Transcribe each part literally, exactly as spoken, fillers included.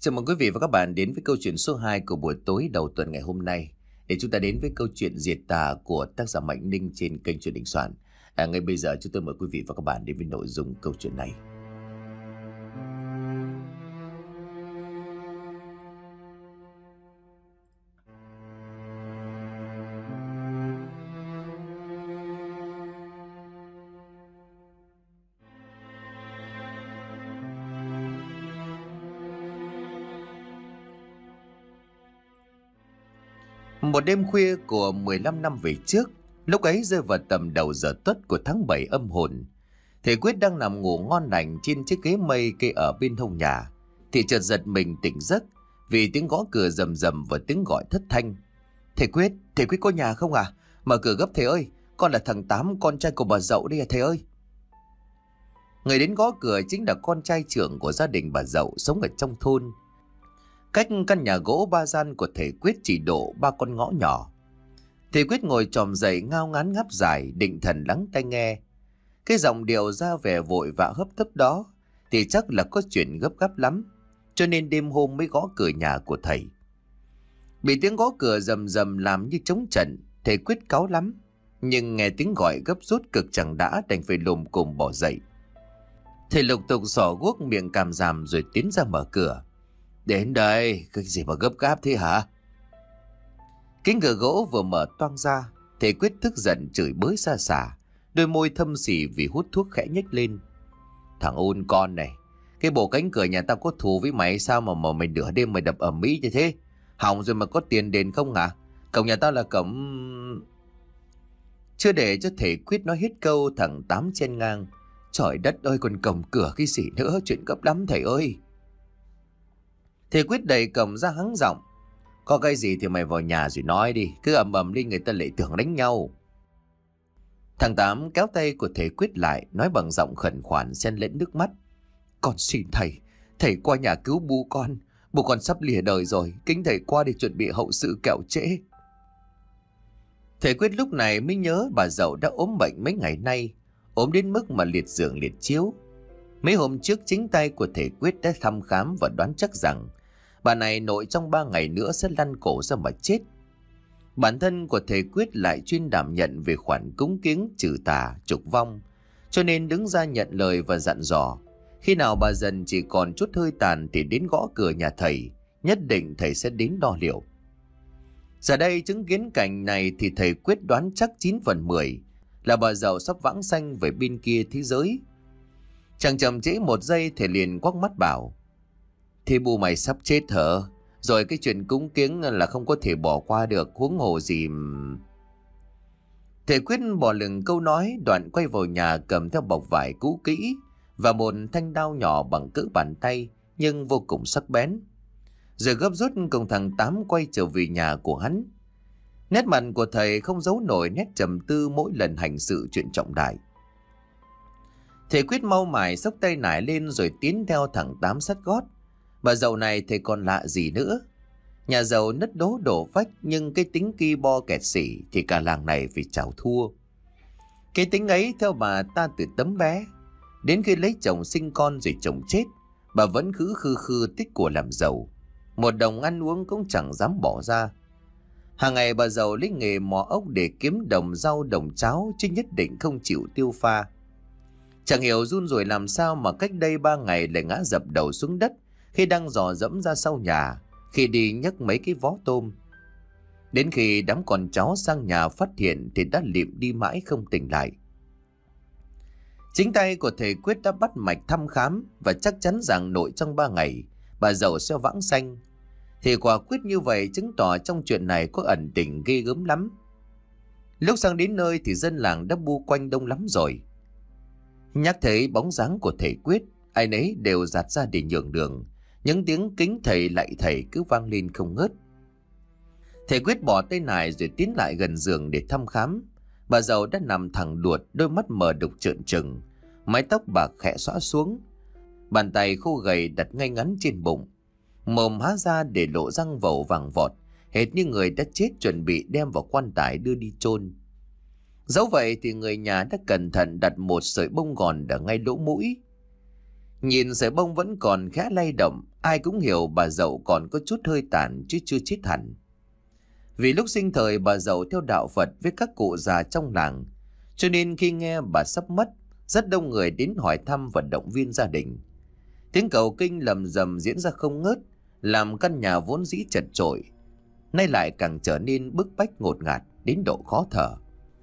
Chào mừng quý vị và các bạn đến với câu chuyện số hai của buổi tối đầu tuần ngày hôm nay. Để chúng ta đến với câu chuyện Diệt Tà của tác giả Mạnh Ninh trên kênh Chuyện Đình Soạn. À, ngay bây giờ chúng tôi mời quý vị và các bạn đến với nội dung câu chuyện này. Một đêm khuya của mười lăm năm về trước, lúc ấy rơi vào tầm đầu giờ tuất của tháng bảy âm hồn. Thầy Quyết đang nằm ngủ ngon lành trên chiếc ghế mây kê ở bên hông nhà, thì chợt giật mình tỉnh giấc vì tiếng gõ cửa rầm rầm và tiếng gọi thất thanh. Thầy Quyết, thầy Quyết có nhà không à? Mở cửa gấp thầy ơi, con là thằng Tám, con trai của bà Dậu đây à thầy ơi. Người đến gõ cửa chính là con trai trưởng của gia đình bà Dậu sống ở trong thôn. Cách căn nhà gỗ ba gian của thầy Quyết chỉ độ ba con ngõ nhỏ. Thầy Quyết ngồi chòm dậy ngao ngán ngáp dài, định thần lắng tai nghe. Cái giọng điệu ra vẻ vội vã hấp tấp đó thì chắc là có chuyện gấp gáp lắm, cho nên đêm hôm mới gõ cửa nhà của thầy. Bị tiếng gõ cửa rầm rầm làm như trống trận, thầy Quyết cáu lắm, nhưng nghe tiếng gọi gấp rút cực chẳng đã, đành phải lồm cồm bỏ dậy. Thầy lục tục xỏ guốc miệng càm ràm rồi tiến ra mở cửa. Đến đây, cái gì mà gấp gáp thế hả? Cánh cửa gỗ vừa mở toang ra, thầy Quyết tức giận chửi bới xa xả, đôi môi thâm sỉ vì hút thuốc khẽ nhếch lên. Thằng ôn con này, cái bộ cánh cửa nhà tao có thù với mày sao mà mà mày nửa đêm mày đập ầm ĩ như thế? Hỏng rồi mà có tiền đền không hả? Cổng nhà tao là cổng... Chưa để cho thầy Quyết nói hết câu, thằng Tám chen ngang. Trời đất ơi, còn cổng cửa cái gì nữa, chuyện gấp lắm thầy ơi. Thầy Quyết đẩy cổng ra hắng giọng. Có cái gì thì mày vào nhà rồi nói đi, cứ ầm ầm lên người ta lại tưởng đánh nhau. Thằng Tám kéo tay của thầy Quyết lại, nói bằng giọng khẩn khoản xen lẫn nước mắt. Con xin thầy, thầy qua nhà cứu bố con. Bố con sắp lìa đời rồi, kính thầy qua để chuẩn bị hậu sự kẻo trễ. Thầy Quyết lúc này mới nhớ bà Dậu đã ốm bệnh mấy ngày nay, ốm đến mức mà liệt giường liệt chiếu. Mấy hôm trước chính tay của thầy Quyết đã thăm khám và đoán chắc rằng bà này nội trong ba ngày nữa sẽ lăn cổ ra mà chết. Bản thân của thầy Quyết lại chuyên đảm nhận về khoản cúng kiếng trừ tà trục vong, cho nên đứng ra nhận lời và dặn dò khi nào bà dần chỉ còn chút hơi tàn thì đến gõ cửa nhà thầy, nhất định thầy sẽ đến đo liệu. Giờ đây chứng kiến cảnh này thì thầy Quyết đoán chắc chín phần mười là bà Dậu sắp vãng sanh về bên kia thế giới. Chẳng chậm trễ một giây, thầy liền quắc mắt bảo: Thế bù mày sắp chết hả? Rồi cái chuyện cúng kiếng là không có thể bỏ qua được, huống hồ gì. Thầy Quyết bỏ lửng câu nói, đoạn quay vào nhà cầm theo bọc vải cũ kỹ và một thanh đao nhỏ bằng cỡ bàn tay nhưng vô cùng sắc bén. Rồi gấp rút cùng thằng Tám quay trở về nhà của hắn. Nét mặt của thầy không giấu nổi nét trầm tư mỗi lần hành sự chuyện trọng đại. Thầy Quyết mau mải xốc tay nải lên rồi tiến theo thằng Tám sát gót. Bà Dậu này thầy còn lạ gì nữa. Nhà giàu nứt đố đổ vách, nhưng cái tính ki bo kẹt xỉ thì cả làng này phải chào thua. Cái tính ấy theo bà ta từ tấm bé, đến khi lấy chồng sinh con rồi chồng chết, bà vẫn cứ khư khư tích của làm giàu. Một đồng ăn uống cũng chẳng dám bỏ ra. Hàng ngày bà Dậu lấy nghề mò ốc để kiếm đồng rau đồng cháo, chứ nhất định không chịu tiêu pha. Chẳng hiểu run rồi làm sao mà cách đây ba ngày lại ngã dập đầu xuống đất khi đang dò dẫm ra sau nhà, khi đi nhấc mấy cái vó tôm. Đến khi đám con cháu sang nhà phát hiện thì đã lịm đi mãi không tỉnh lại. Chính tay của thầy Quyết đã bắt mạch thăm khám và chắc chắn rằng nội trong ba ngày bà Dậu sẽ vãng sanh. Thì quả quyết như vậy chứng tỏ trong chuyện này có ẩn tình ghê gớm lắm. Lúc sang đến nơi thì dân làng đã bu quanh đông lắm rồi. Nhắc thấy bóng dáng của thầy Quyết, ai nấy đều dạt ra để nhường đường. Những tiếng kính thầy lạy thầy cứ vang lên không ngớt. Thầy Quyết bỏ tay nải rồi tiến lại gần giường để thăm khám. Bà Dậu đã nằm thẳng đuột, đôi mắt mờ đục trợn trừng, mái tóc bạc khẽ xõa xuống, bàn tay khô gầy đặt ngay ngắn trên bụng, mồm há ra để lộ răng vầu vàng vọt, hệt như người đã chết chuẩn bị đem vào quan tài đưa đi chôn. Dẫu vậy thì người nhà đã cẩn thận đặt một sợi bông gòn ở ngay lỗ mũi. Nhìn sợi bông vẫn còn khá lay động, ai cũng hiểu bà Dậu còn có chút hơi tàn chứ chưa chết hẳn. Vì lúc sinh thời bà Dậu theo đạo Phật với các cụ già trong làng, cho nên khi nghe bà sắp mất, rất đông người đến hỏi thăm và động viên gia đình. Tiếng cầu kinh lầm rầm diễn ra không ngớt, làm căn nhà vốn dĩ chật chội nay lại càng trở nên bức bách ngột ngạt đến độ khó thở.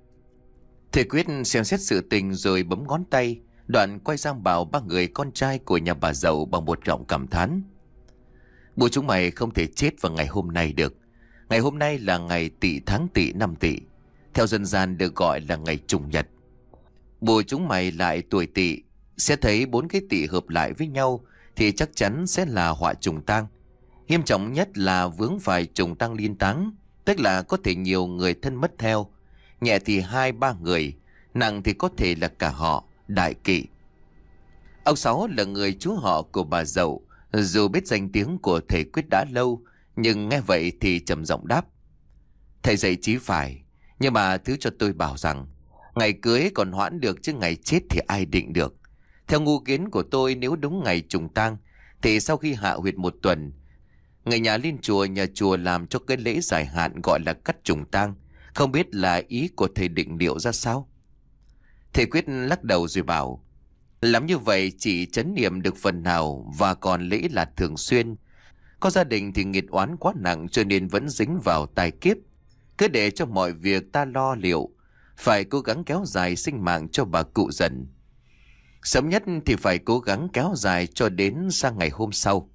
Thầy Quyết xem xét sự tình rồi bấm ngón tay, đoạn quay sang bảo ba người con trai của nhà bà Dậu bằng một giọng cảm thán: "Bố chúng mày không thể chết vào ngày hôm nay được. Ngày hôm nay là ngày Tỵ tháng Tỵ năm Tỵ, theo dân gian được gọi là ngày trùng nhật. Bố chúng mày lại tuổi Tỵ, sẽ thấy bốn cái Tỵ hợp lại với nhau thì chắc chắn sẽ là họa trùng tang. Nghiêm trọng nhất là vướng phải trùng tang liên táng, tức là có thể nhiều người thân mất theo, nhẹ thì hai ba người, nặng thì có thể là cả họ, đại kỵ." Ông Sáu là người chú họ của bà Dậu, dù biết danh tiếng của thầy Quyết đã lâu, nhưng nghe vậy thì trầm giọng đáp: "Thầy dạy chí phải, nhưng mà thứ cho tôi bảo rằng ngày cưới còn hoãn được chứ ngày chết thì ai định được. Theo ngu kiến của tôi, nếu đúng ngày trùng tang thì sau khi hạ huyệt một tuần, người nhà lên chùa nhà chùa làm cho cái lễ giải hạn gọi là cắt trùng tang. Không biết là ý của thầy định liệu ra sao?" Thầy Quyết lắc đầu rồi bảo: "Làm như vậy chỉ trấn niệm được phần nào, và còn lễ là thường xuyên. Có gia đình thì nghiệt oán quá nặng cho nên vẫn dính vào tai kiếp. Cứ để cho mọi việc ta lo liệu, phải cố gắng kéo dài sinh mạng cho bà cụ dần. Sớm nhất thì phải cố gắng kéo dài cho đến sang ngày hôm sau."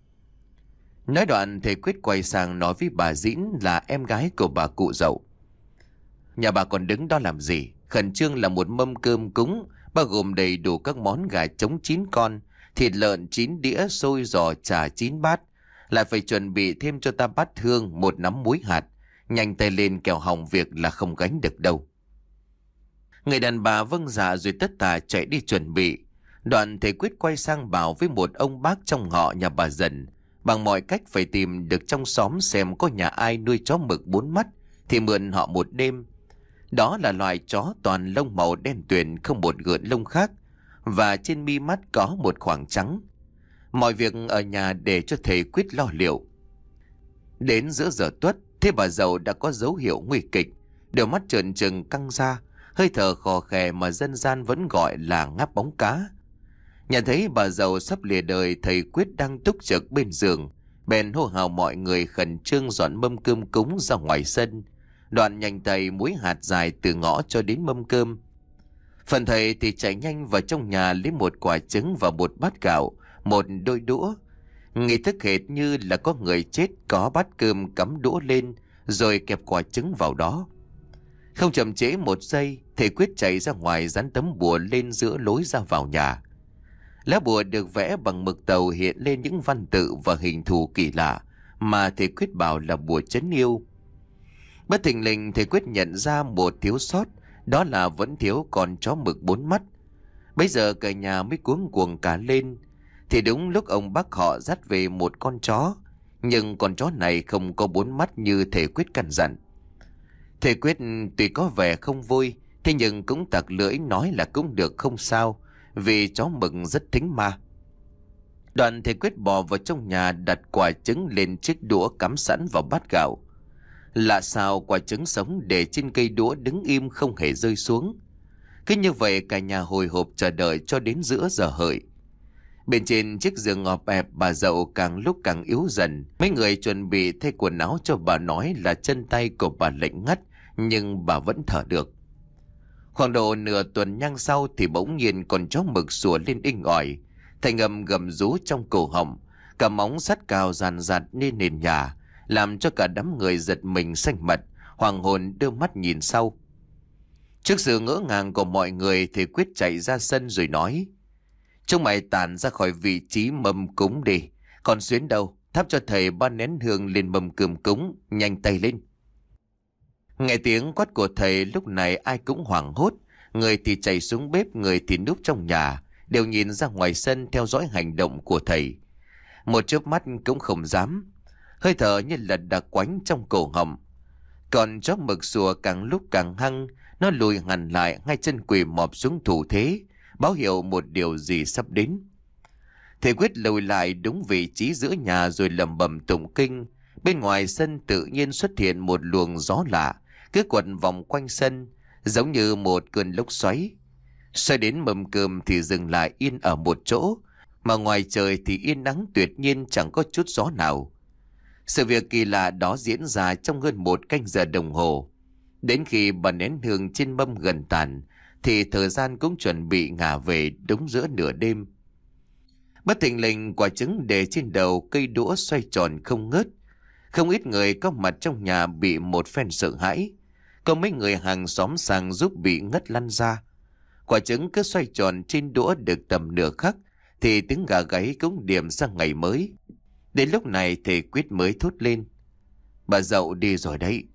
Nói đoạn thầy Quyết quay sang nói với bà Dĩn là em gái của bà cụ Dậu: "Nhà bà còn đứng đó làm gì? Khẩn trương là một mâm cơm cúng, bao gồm đầy đủ các món gà trống chín con, thịt lợn chín đĩa, xôi giò chả chín bát. Lại phải chuẩn bị thêm cho ta bát hương, một nắm muối hạt. Nhanh tay lên kẻo hỏng việc là không gánh được đâu." Người đàn bà vâng dạ rồi tất tả chạy đi chuẩn bị. Đoạn thầy Quyết quay sang bảo với một ông bác trong họ nhà bà Dần bằng mọi cách phải tìm được trong xóm xem có nhà ai nuôi chó mực bốn mắt thì mượn họ một đêm. Đó là loài chó toàn lông màu đen tuyền, không một gợn lông khác, và trên mi mắt có một khoảng trắng. Mọi việc ở nhà để cho thầy Quyết lo liệu. Đến giữa giờ tuất, thế bà Dậu đã có dấu hiệu nguy kịch, đôi mắt trợn trừng căng ra, hơi thở khò khè mà dân gian vẫn gọi là ngáp bóng cá. Nhận thấy bà Dậu sắp lìa đời, thầy Quyết đang túc trực bên giường, bèn hô hào mọi người khẩn trương dọn mâm cơm cúng ra ngoài sân. Đoạn nhanh tay muối hạt dài từ ngõ cho đến mâm cơm. Phần thầy thì chạy nhanh vào trong nhà lấy một quả trứng và một bát gạo, một đôi đũa. Nghi thức hệt như là có người chết có bát cơm cắm đũa lên rồi kẹp quả trứng vào đó. Không chậm trễ một giây, thầy Quyết chạy ra ngoài dán tấm bùa lên giữa lối ra vào nhà. Lá bùa được vẽ bằng mực tàu hiện lên những văn tự và hình thù kỳ lạ mà thầy Quyết bảo là bùa trấn yêu. Bất thình lình thầy Quyết nhận ra một thiếu sót, đó là vẫn thiếu con chó mực bốn mắt. Bây giờ cả nhà mới cuống cuồng cả lên. Thì đúng lúc ông bác họ dắt về một con chó, nhưng con chó này không có bốn mắt như thầy Quyết căn dặn. Thầy Quyết tuy có vẻ không vui, thế nhưng cũng tặc lưỡi nói là cũng được không sao, vì chó mực rất thính ma. Đoạn thầy Quyết bò vào trong nhà, đặt quả trứng lên chiếc đũa cắm sẵn vào bát gạo. Lạ sao quả trứng sống để trên cây đũa đứng im không hề rơi xuống. Cứ như vậy cả nhà hồi hộp chờ đợi cho đến giữa giờ hợi. Bên trên chiếc giường ngọt ẹp, bà Dậu càng lúc càng yếu dần. Mấy người chuẩn bị thay quần áo cho bà nói là chân tay của bà lạnh ngắt, nhưng bà vẫn thở được. Khoảng độ nửa tuần nhang sau thì bỗng nhiên con chó mực sủa lên inh ỏi, thành âm gầm rú trong cổ họng, cả móng sắt cào dàn dạt lên nền nhà, làm cho cả đám người giật mình xanh mặt, hoàng hồn đưa mắt nhìn sau. Trước sự ngỡ ngàng của mọi người, thầy Quyết chạy ra sân rồi nói: "Chúng mày tản ra khỏi vị trí mâm cúng đi. Còn Xuyến đâu? Thắp cho thầy ba nén hương lên mâm cơm cúng, nhanh tay lên." Nghe tiếng quát của thầy, lúc này ai cũng hoảng hốt, người thì chạy xuống bếp, người thì núp trong nhà, đều nhìn ra ngoài sân theo dõi hành động của thầy. Một chớp mắt cũng không dám, hơi thở như là đặc quánh trong cổ họng. Còn chó mực sủa càng lúc càng hăng, nó lùi hẳn lại, hai chân quỳ mọp xuống thủ thế, báo hiệu một điều gì sắp đến. Thầy Quyết lùi lại đúng vị trí giữa nhà rồi lẩm bẩm tụng kinh. Bên ngoài sân tự nhiên xuất hiện một luồng gió lạ, cứ quẩn vòng quanh sân, giống như một cơn lốc xoáy. Xoay đến mâm cơm thì dừng lại yên ở một chỗ, mà ngoài trời thì yên nắng tuyệt nhiên, chẳng có chút gió nào. Sự việc kỳ lạ đó diễn ra trong hơn một canh giờ đồng hồ. Đến khi bà nén hương trên mâm gần tàn, thì thời gian cũng chuẩn bị ngả về đúng giữa nửa đêm. Bất thình lình, quả trứng để trên đầu cây đũa xoay tròn không ngớt. Không ít người có mặt trong nhà bị một phen sợ hãi. Có mấy người hàng xóm sang giúp bị ngất lăn ra. Quả trứng cứ xoay tròn trên đũa được tầm nửa khắc thì tiếng gà gáy cũng điểm sang ngày mới. Đến lúc này thầy Quyết mới thốt lên: "Bà Dậu đi rồi đấy."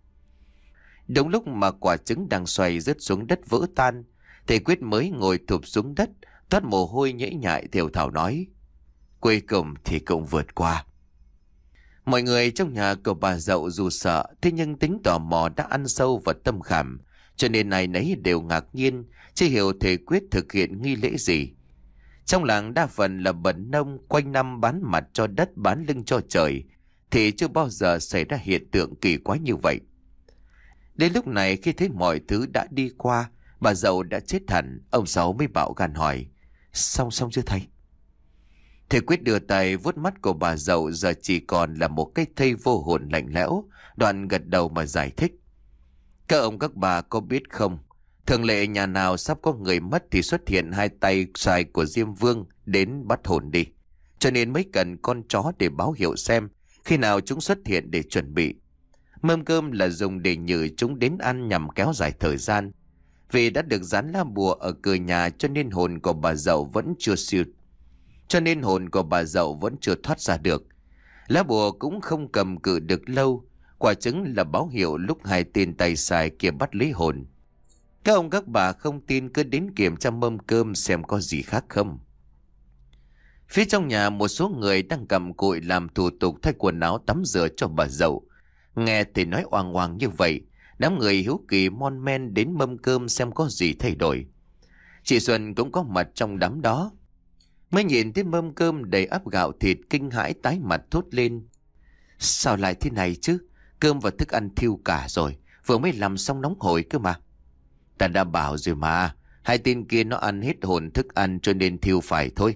Đúng lúc mà quả trứng đang xoay rớt xuống đất vỡ tan, thầy Quyết mới ngồi thụp xuống đất, toát mồ hôi nhễ nhại thều thào nói: "Cuối cùng thì cũng vượt qua." Mọi người trong nhà của bà Dậu dù sợ, thế nhưng tính tò mò đã ăn sâu vào tâm khảm, cho nên ai nấy đều ngạc nhiên, chưa hiểu thầy Quyết thực hiện nghi lễ gì. Trong làng đa phần là bần nông, quanh năm bán mặt cho đất bán lưng cho trời, thì chưa bao giờ xảy ra hiện tượng kỳ quái như vậy. Đến lúc này khi thấy mọi thứ đã đi qua, bà Dậu đã chết hẳn, ông Sáu mới bạo gan hỏi: Xong xong chưa thầy?" Thầy Quyết đưa tay vuốt mắt của bà Dậu giờ chỉ còn là một cái thây vô hồn lạnh lẽo, đoạn gật đầu mà giải thích: "Các ông các bà có biết không, thường lệ nhà nào sắp có người mất thì xuất hiện hai tay xoài của Diêm Vương đến bắt hồn đi. Cho nên mới cần con chó để báo hiệu xem khi nào chúng xuất hiện để chuẩn bị. Mâm cơm là dùng để nhử chúng đến ăn nhằm kéo dài thời gian. Vì đã được dán lá bùa ở cửa nhà cho nên hồn của bà Dậu vẫn chưa siêu. Cho nên hồn của bà Dậu vẫn chưa thoát ra được. Lá bùa cũng không cầm cự được lâu. Quả trứng là báo hiệu lúc hai tên tay sai kia bắt lấy hồn. Các ông các bà không tin cứ đến kiểm tra mâm cơm xem có gì khác không." Phía trong nhà một số người đang cầm cụi làm thủ tục thay quần áo tắm rửa cho bà Dậu. Nghe thì nói oang oang như vậy, đám người hiếu kỳ mon men đến mâm cơm xem có gì thay đổi. Chị Xuân cũng có mặt trong đám đó. Mới nhìn thấy mâm cơm đầy ắp gạo thịt, kinh hãi tái mặt thốt lên: "Sao lại thế này chứ? Cơm và thức ăn thiêu cả rồi, vừa mới làm xong nóng hổi cơ mà." "Ta đã bảo rồi mà, hai tên kia nó ăn hết hồn thức ăn cho nên thiêu phải thôi."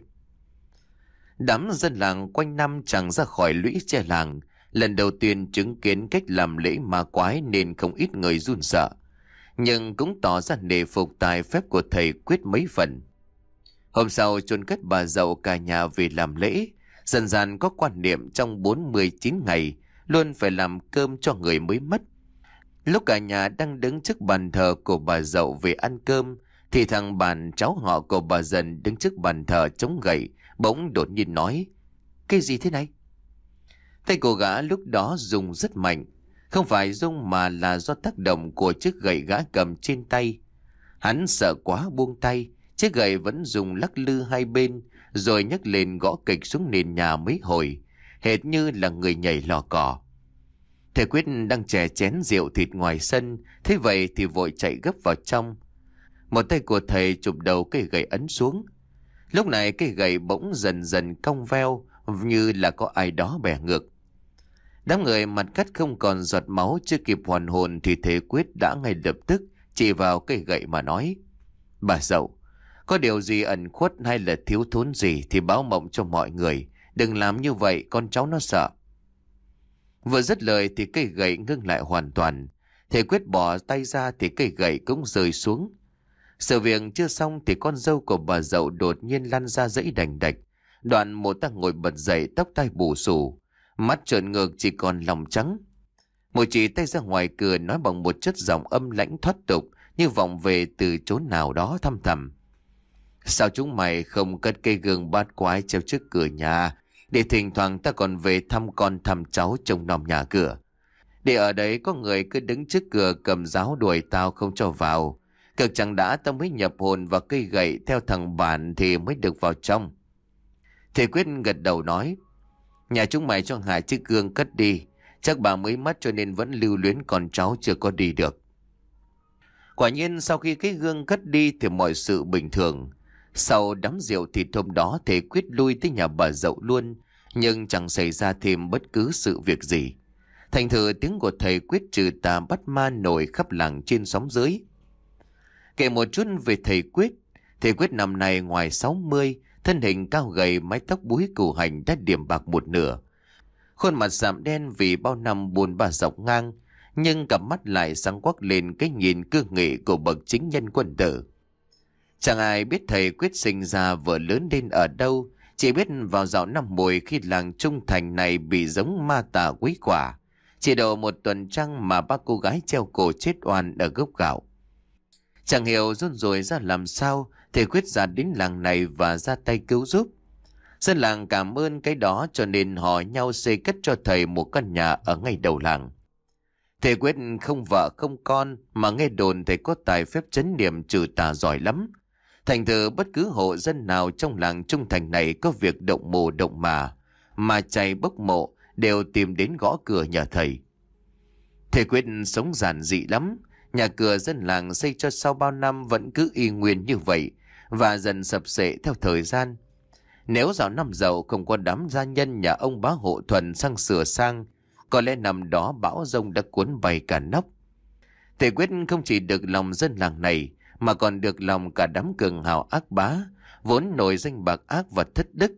Đám dân làng quanh năm chẳng ra khỏi lũy tre làng, lần đầu tiên chứng kiến cách làm lễ ma quái nên không ít người run sợ, nhưng cũng tỏ ra nể phục tài phép của thầy Quyết mấy phần. Hôm sau chôn cất bà Dậu, cả nhà về làm lễ. Dần dần có quan niệm trong bốn mươi chín ngày luôn phải làm cơm cho người mới mất. Lúc cả nhà đang đứng trước bàn thờ của bà Dậu về ăn cơm, thì thằng bạn cháu họ của bà Dần đứng trước bàn thờ chống gậy bỗng đột nhiên nói: "Cái gì thế này?" Tay của gã lúc đó rung rất mạnh, không phải rung mà là do tác động của chiếc gậy gã cầm trên tay. Hắn sợ quá buông tay, chiếc gậy vẫn dùng lắc lư hai bên, rồi nhấc lên gõ kịch xuống nền nhà mấy hồi, hệt như là người nhảy lò cò. Thầy Quyết đang chè chén rượu thịt ngoài sân, thế vậy thì vội chạy gấp vào trong. Một tay của thầy chụp đầu cây gậy ấn xuống. Lúc này cây gậy bỗng dần dần cong veo, như là có ai đó bẻ ngược. Đám người mặt cắt không còn giọt máu, chưa kịp hoàn hồn thì thầy Quyết đã ngay lập tức chỉ vào cây gậy mà nói: "Bà Dậu, có điều gì ẩn khuất hay là thiếu thốn gì thì báo mộng cho mọi người. Đừng làm như vậy, con cháu nó sợ." Vừa dứt lời thì cây gậy ngưng lại hoàn toàn. Thầy Quyết bỏ tay ra thì cây gậy cũng rơi xuống. Sự việc chưa xong thì con dâu của bà Dậu đột nhiên lăn ra dãy đành đạch. Đoạn một ta ngồi bật dậy, tóc tai bù xù, mắt trợn ngược chỉ còn lòng trắng. Một chị tay ra ngoài cửa nói bằng một chất giọng âm lãnh thoát tục, như vọng về từ chốn nào đó thăm thẳm: "Sao chúng mày không cất cây gương bát quái treo trước cửa nhà, để thỉnh thoảng ta còn về thăm con thăm cháu trông nom nhà cửa. Để ở đấy có người cứ đứng trước cửa cầm giáo đuổi tao không cho vào. Cực chẳng đã tao mới nhập hồn vào cây gậy theo thằng bạn thì mới được vào trong." Thầy Quyết gật đầu nói: "Nhà chúng mày cho hai chiếc gương cất đi. Chắc bà mới mất cho nên vẫn lưu luyến con cháu chưa có đi được." Quả nhiên sau khi cái gương cất đi thì mọi sự bình thường. Sau đám rượu thì hôm đó thầy quyết lui tới nhà bà Dậu luôn, nhưng chẳng xảy ra thêm bất cứ sự việc gì. Thành thử tiếng của thầy quyết trừ tà bắt ma nổi khắp làng trên xóm dưới. Kể một chút về thầy quyết. Thầy quyết năm nay ngoài sáu mươi, thân hình cao gầy, mái tóc búi củ hành đã điểm bạc một nửa. Khuôn mặt sạm đen vì bao năm buồn bã dọc ngang, nhưng cặp mắt lại sáng quắc lên cái nhìn cương nghị của bậc chính nhân quân tử. Chẳng ai biết thầy quyết sinh ra vừa lớn lên ở đâu, chỉ biết vào dạo năm mùi khi làng Trung Thành này bị giống ma tà quấy quả. Chỉ độ một tuần trăng mà ba cô gái treo cổ chết oan ở gốc gạo. Chẳng hiểu run rồi ra làm sao, thầy quyết ra đến làng này và ra tay cứu giúp. Dân làng cảm ơn cái đó cho nên họ nhau xây cất cho thầy một căn nhà ở ngay đầu làng. Thầy quyết không vợ không con, mà nghe đồn thầy có tài phép trấn niệm trừ tà giỏi lắm. Thành thử bất cứ hộ dân nào trong làng Trung Thành này có việc động mồ động mà, mà chay bốc mộ đều tìm đến gõ cửa nhờ thầy. Thầy quyết sống giản dị lắm. Nhà cửa dân làng xây cho sau bao năm vẫn cứ y nguyên như vậy, và dần sập xệ theo thời gian. Nếu dạo năm Dậu không có đám gia nhân nhà ông bá hộ Thuần sang sửa sang, có lẽ năm đó bão giông đã cuốn bay cả nóc. Thầy quyết không chỉ được lòng dân làng này, mà còn được lòng cả đám cường hào ác bá, vốn nổi danh bạc ác và thất đức.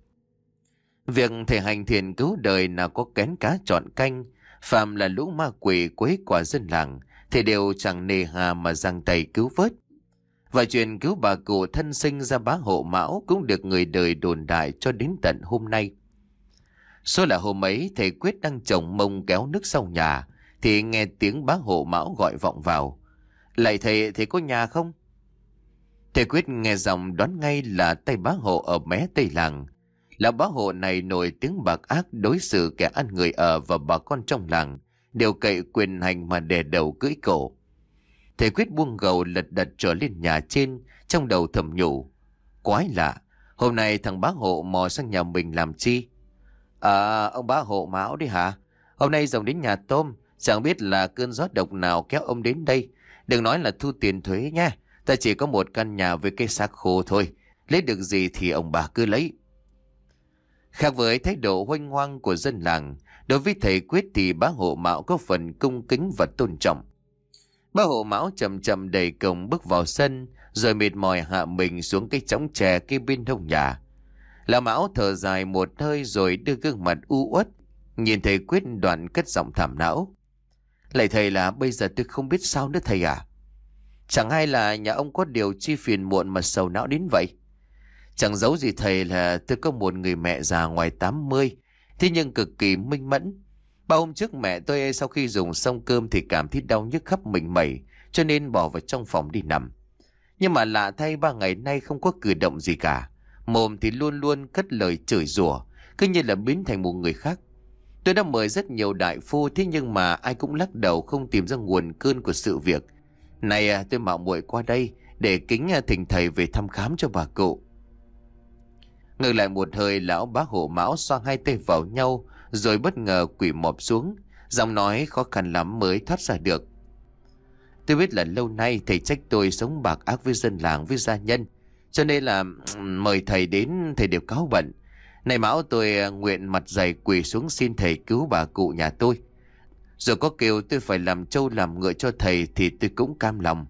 Việc thầy hành thiền cứu đời nào có kén cá chọn canh, phàm là lũ ma quỷ quấy quả dân làng, thì đều chẳng nề hà mà giang tay cứu vớt. Và chuyện cứu bà cụ thân sinh ra bá hộ Mão cũng được người đời đồn đại cho đến tận hôm nay. Số là hôm ấy thầy quyết đang chồng mông kéo nước sau nhà, thì nghe tiếng bá hộ Mão gọi vọng vào. Lạy thầy, thầy có nhà không? Thầy quyết nghe giọng đoán ngay là tay bá hộ ở mé tây làng. Là bá hộ này nổi tiếng bạc ác, đối xử kẻ ăn người ở và bà con trong làng đều cậy quyền hành mà đè đầu cưỡi cổ. Thầy quyết buông gầu lật đật trở lên nhà trên, trong đầu thầm nhủ: quái lạ, hôm nay thằng bá hộ mò sang nhà mình làm chi? À, ông bá hộ Mão đi hả? Hôm nay dòng đến nhà tôm, chẳng biết là cơn gió độc nào kéo ông đến đây. Đừng nói là thu tiền thuế nha, ta chỉ có một căn nhà với cây xác khô thôi, lấy được gì thì ông bà cứ lấy. Khác với thái độ hoanh hoang của dân làng, đối với thầy quyết thì bá hộ Mão có phần cung kính và tôn trọng. Bá hộ Mão chậm chậm đẩy cổng bước vào sân, rồi mệt mỏi hạ mình xuống cái chõng chè kế bên hông nhà. Lão Mão thở dài một hơi rồi đưa gương mặt u uất nhìn thầy quyết, đoạn cất giọng thảm não: lạy thầy, là bây giờ tôi không biết sao nữa thầy à. Chẳng hay là nhà ông có điều chi phiền muộn mà sầu não đến vậy? Chẳng giấu gì thầy là tôi có một người mẹ già ngoài tám mươi, thế nhưng cực kỳ minh mẫn. Ba hôm trước mẹ tôi sau khi dùng xong cơm thì cảm thấy đau nhức khắp mình mẩy, cho nên bỏ vào trong phòng đi nằm. Nhưng mà lạ thay, ba ngày nay không có cử động gì cả. Mồm thì luôn luôn cất lời chửi rủa, cứ như là biến thành một người khác. Tôi đã mời rất nhiều đại phu, thế nhưng mà ai cũng lắc đầu không tìm ra nguồn cơn của sự việc. Này, tôi mạo muội qua đây để kính thỉnh thầy về thăm khám cho bà cụ. Ngừng lại một hơi, lão bá hộ Mão xoa hai tay vào nhau, rồi bất ngờ quỳ mọp xuống, giọng nói khó khăn lắm mới thoát ra được: tôi biết là lâu nay thầy trách tôi sống bạc ác với dân làng, với gia nhân, cho nên là mời thầy đến thầy đều cáu bận. Này Mão, tôi nguyện mặt dày quỳ xuống xin thầy cứu bà cụ nhà tôi. Rồi có kêu tôi phải làm trâu làm ngựa cho thầy thì tôi cũng cam lòng.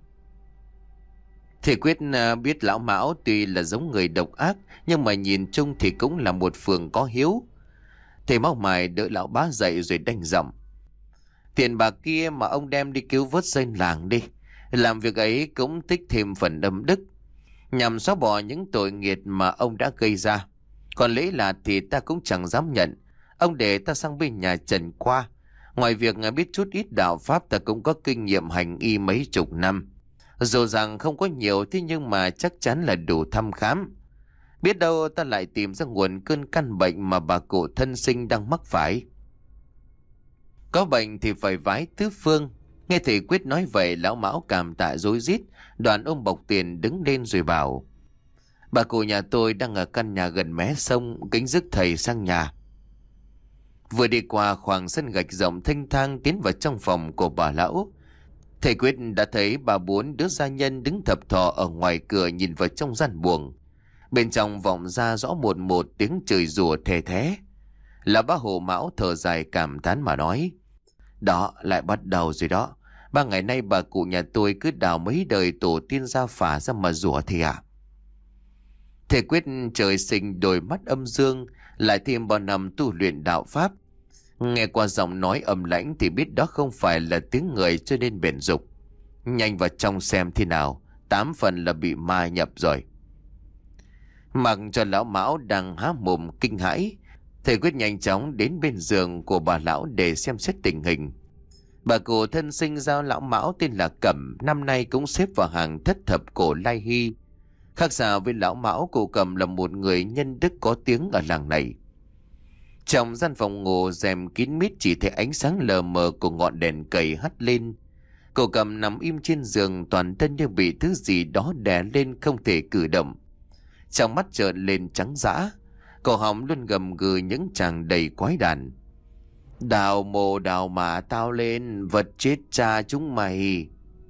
Thầy quyết biết lão Mão tuy là giống người độc ác, nhưng mà nhìn chung thì cũng là một phường có hiếu. Thầy mau mài đỡ lão bá dậy rồi đanh giọng: tiền bạc kia mà ông đem đi cứu vớt dân làng đi. Làm việc ấy cũng tích thêm phần âm đức, nhằm xóa bỏ những tội nghiệt mà ông đã gây ra. Còn lễ là thì ta cũng chẳng dám nhận. Ông để ta sang bên nhà Trần qua. Ngoài việc biết chút ít đạo pháp, ta cũng có kinh nghiệm hành y mấy chục năm. Dù rằng không có nhiều, thế nhưng mà chắc chắn là đủ thăm khám. Biết đâu ta lại tìm ra nguồn cơn căn bệnh mà bà cụ thân sinh đang mắc phải. Có bệnh thì phải vái tứ phương. Nghe thầy quyết nói vậy, lão Mão cảm tạ rối rít, đoạn ôm bọc tiền đứng lên rồi bảo: bà cụ nhà tôi đang ở căn nhà gần mé sông, kính rước thầy sang nhà. Vừa đi qua khoảng sân gạch rộng thanh thang tiến vào trong phòng của bà lão, Thầy Quyết đã thấy ba bốn đứa gia nhân đứng thập thò ở ngoài cửa nhìn vào trong gian buồng. Bên trong vọng ra rõ một một tiếng chửi rủa thề thé. Là bác Hồ Mão thở dài cảm thán mà nói: Đó, lại bắt đầu rồi đó. Ba ngày nay bà cụ nhà tôi cứ đào mấy đời tổ tiên gia phả ra mà rủa thì à. Thầy Quyết trời sinh đôi mắt âm dương, lại thêm bao năm tu luyện đạo pháp. Nghe qua giọng nói âm lãnh thì biết đó không phải là tiếng người, cho nên bèn dục: Nhanh vào trong xem thế nào, tám phần là bị ma nhập rồi. Mặc cho lão Mão đang há mồm kinh hãi, thầy Quyết nhanh chóng đến bên giường của bà lão để xem xét tình hình. Bà cụ thân sinh ra lão Mão tên là Cẩm, năm nay cũng xếp vào hàng thất thập cổ lai hy. Khác xa với lão Mão, cụ Cẩm là một người nhân đức có tiếng ở làng này. Trong gian phòng ngủ rèm kín mít chỉ thấy ánh sáng lờ mờ của ngọn đèn cầy hắt lên. Cụ Cẩm nằm im trên giường, toàn thân như bị thứ gì đó đè lên không thể cử động. Trong mắt trợn lên trắng dã, cổ họng luôn gầm gừ những tràng đầy quái đản. Đào mồ đào mả tao lên, vật chết cha chúng mày.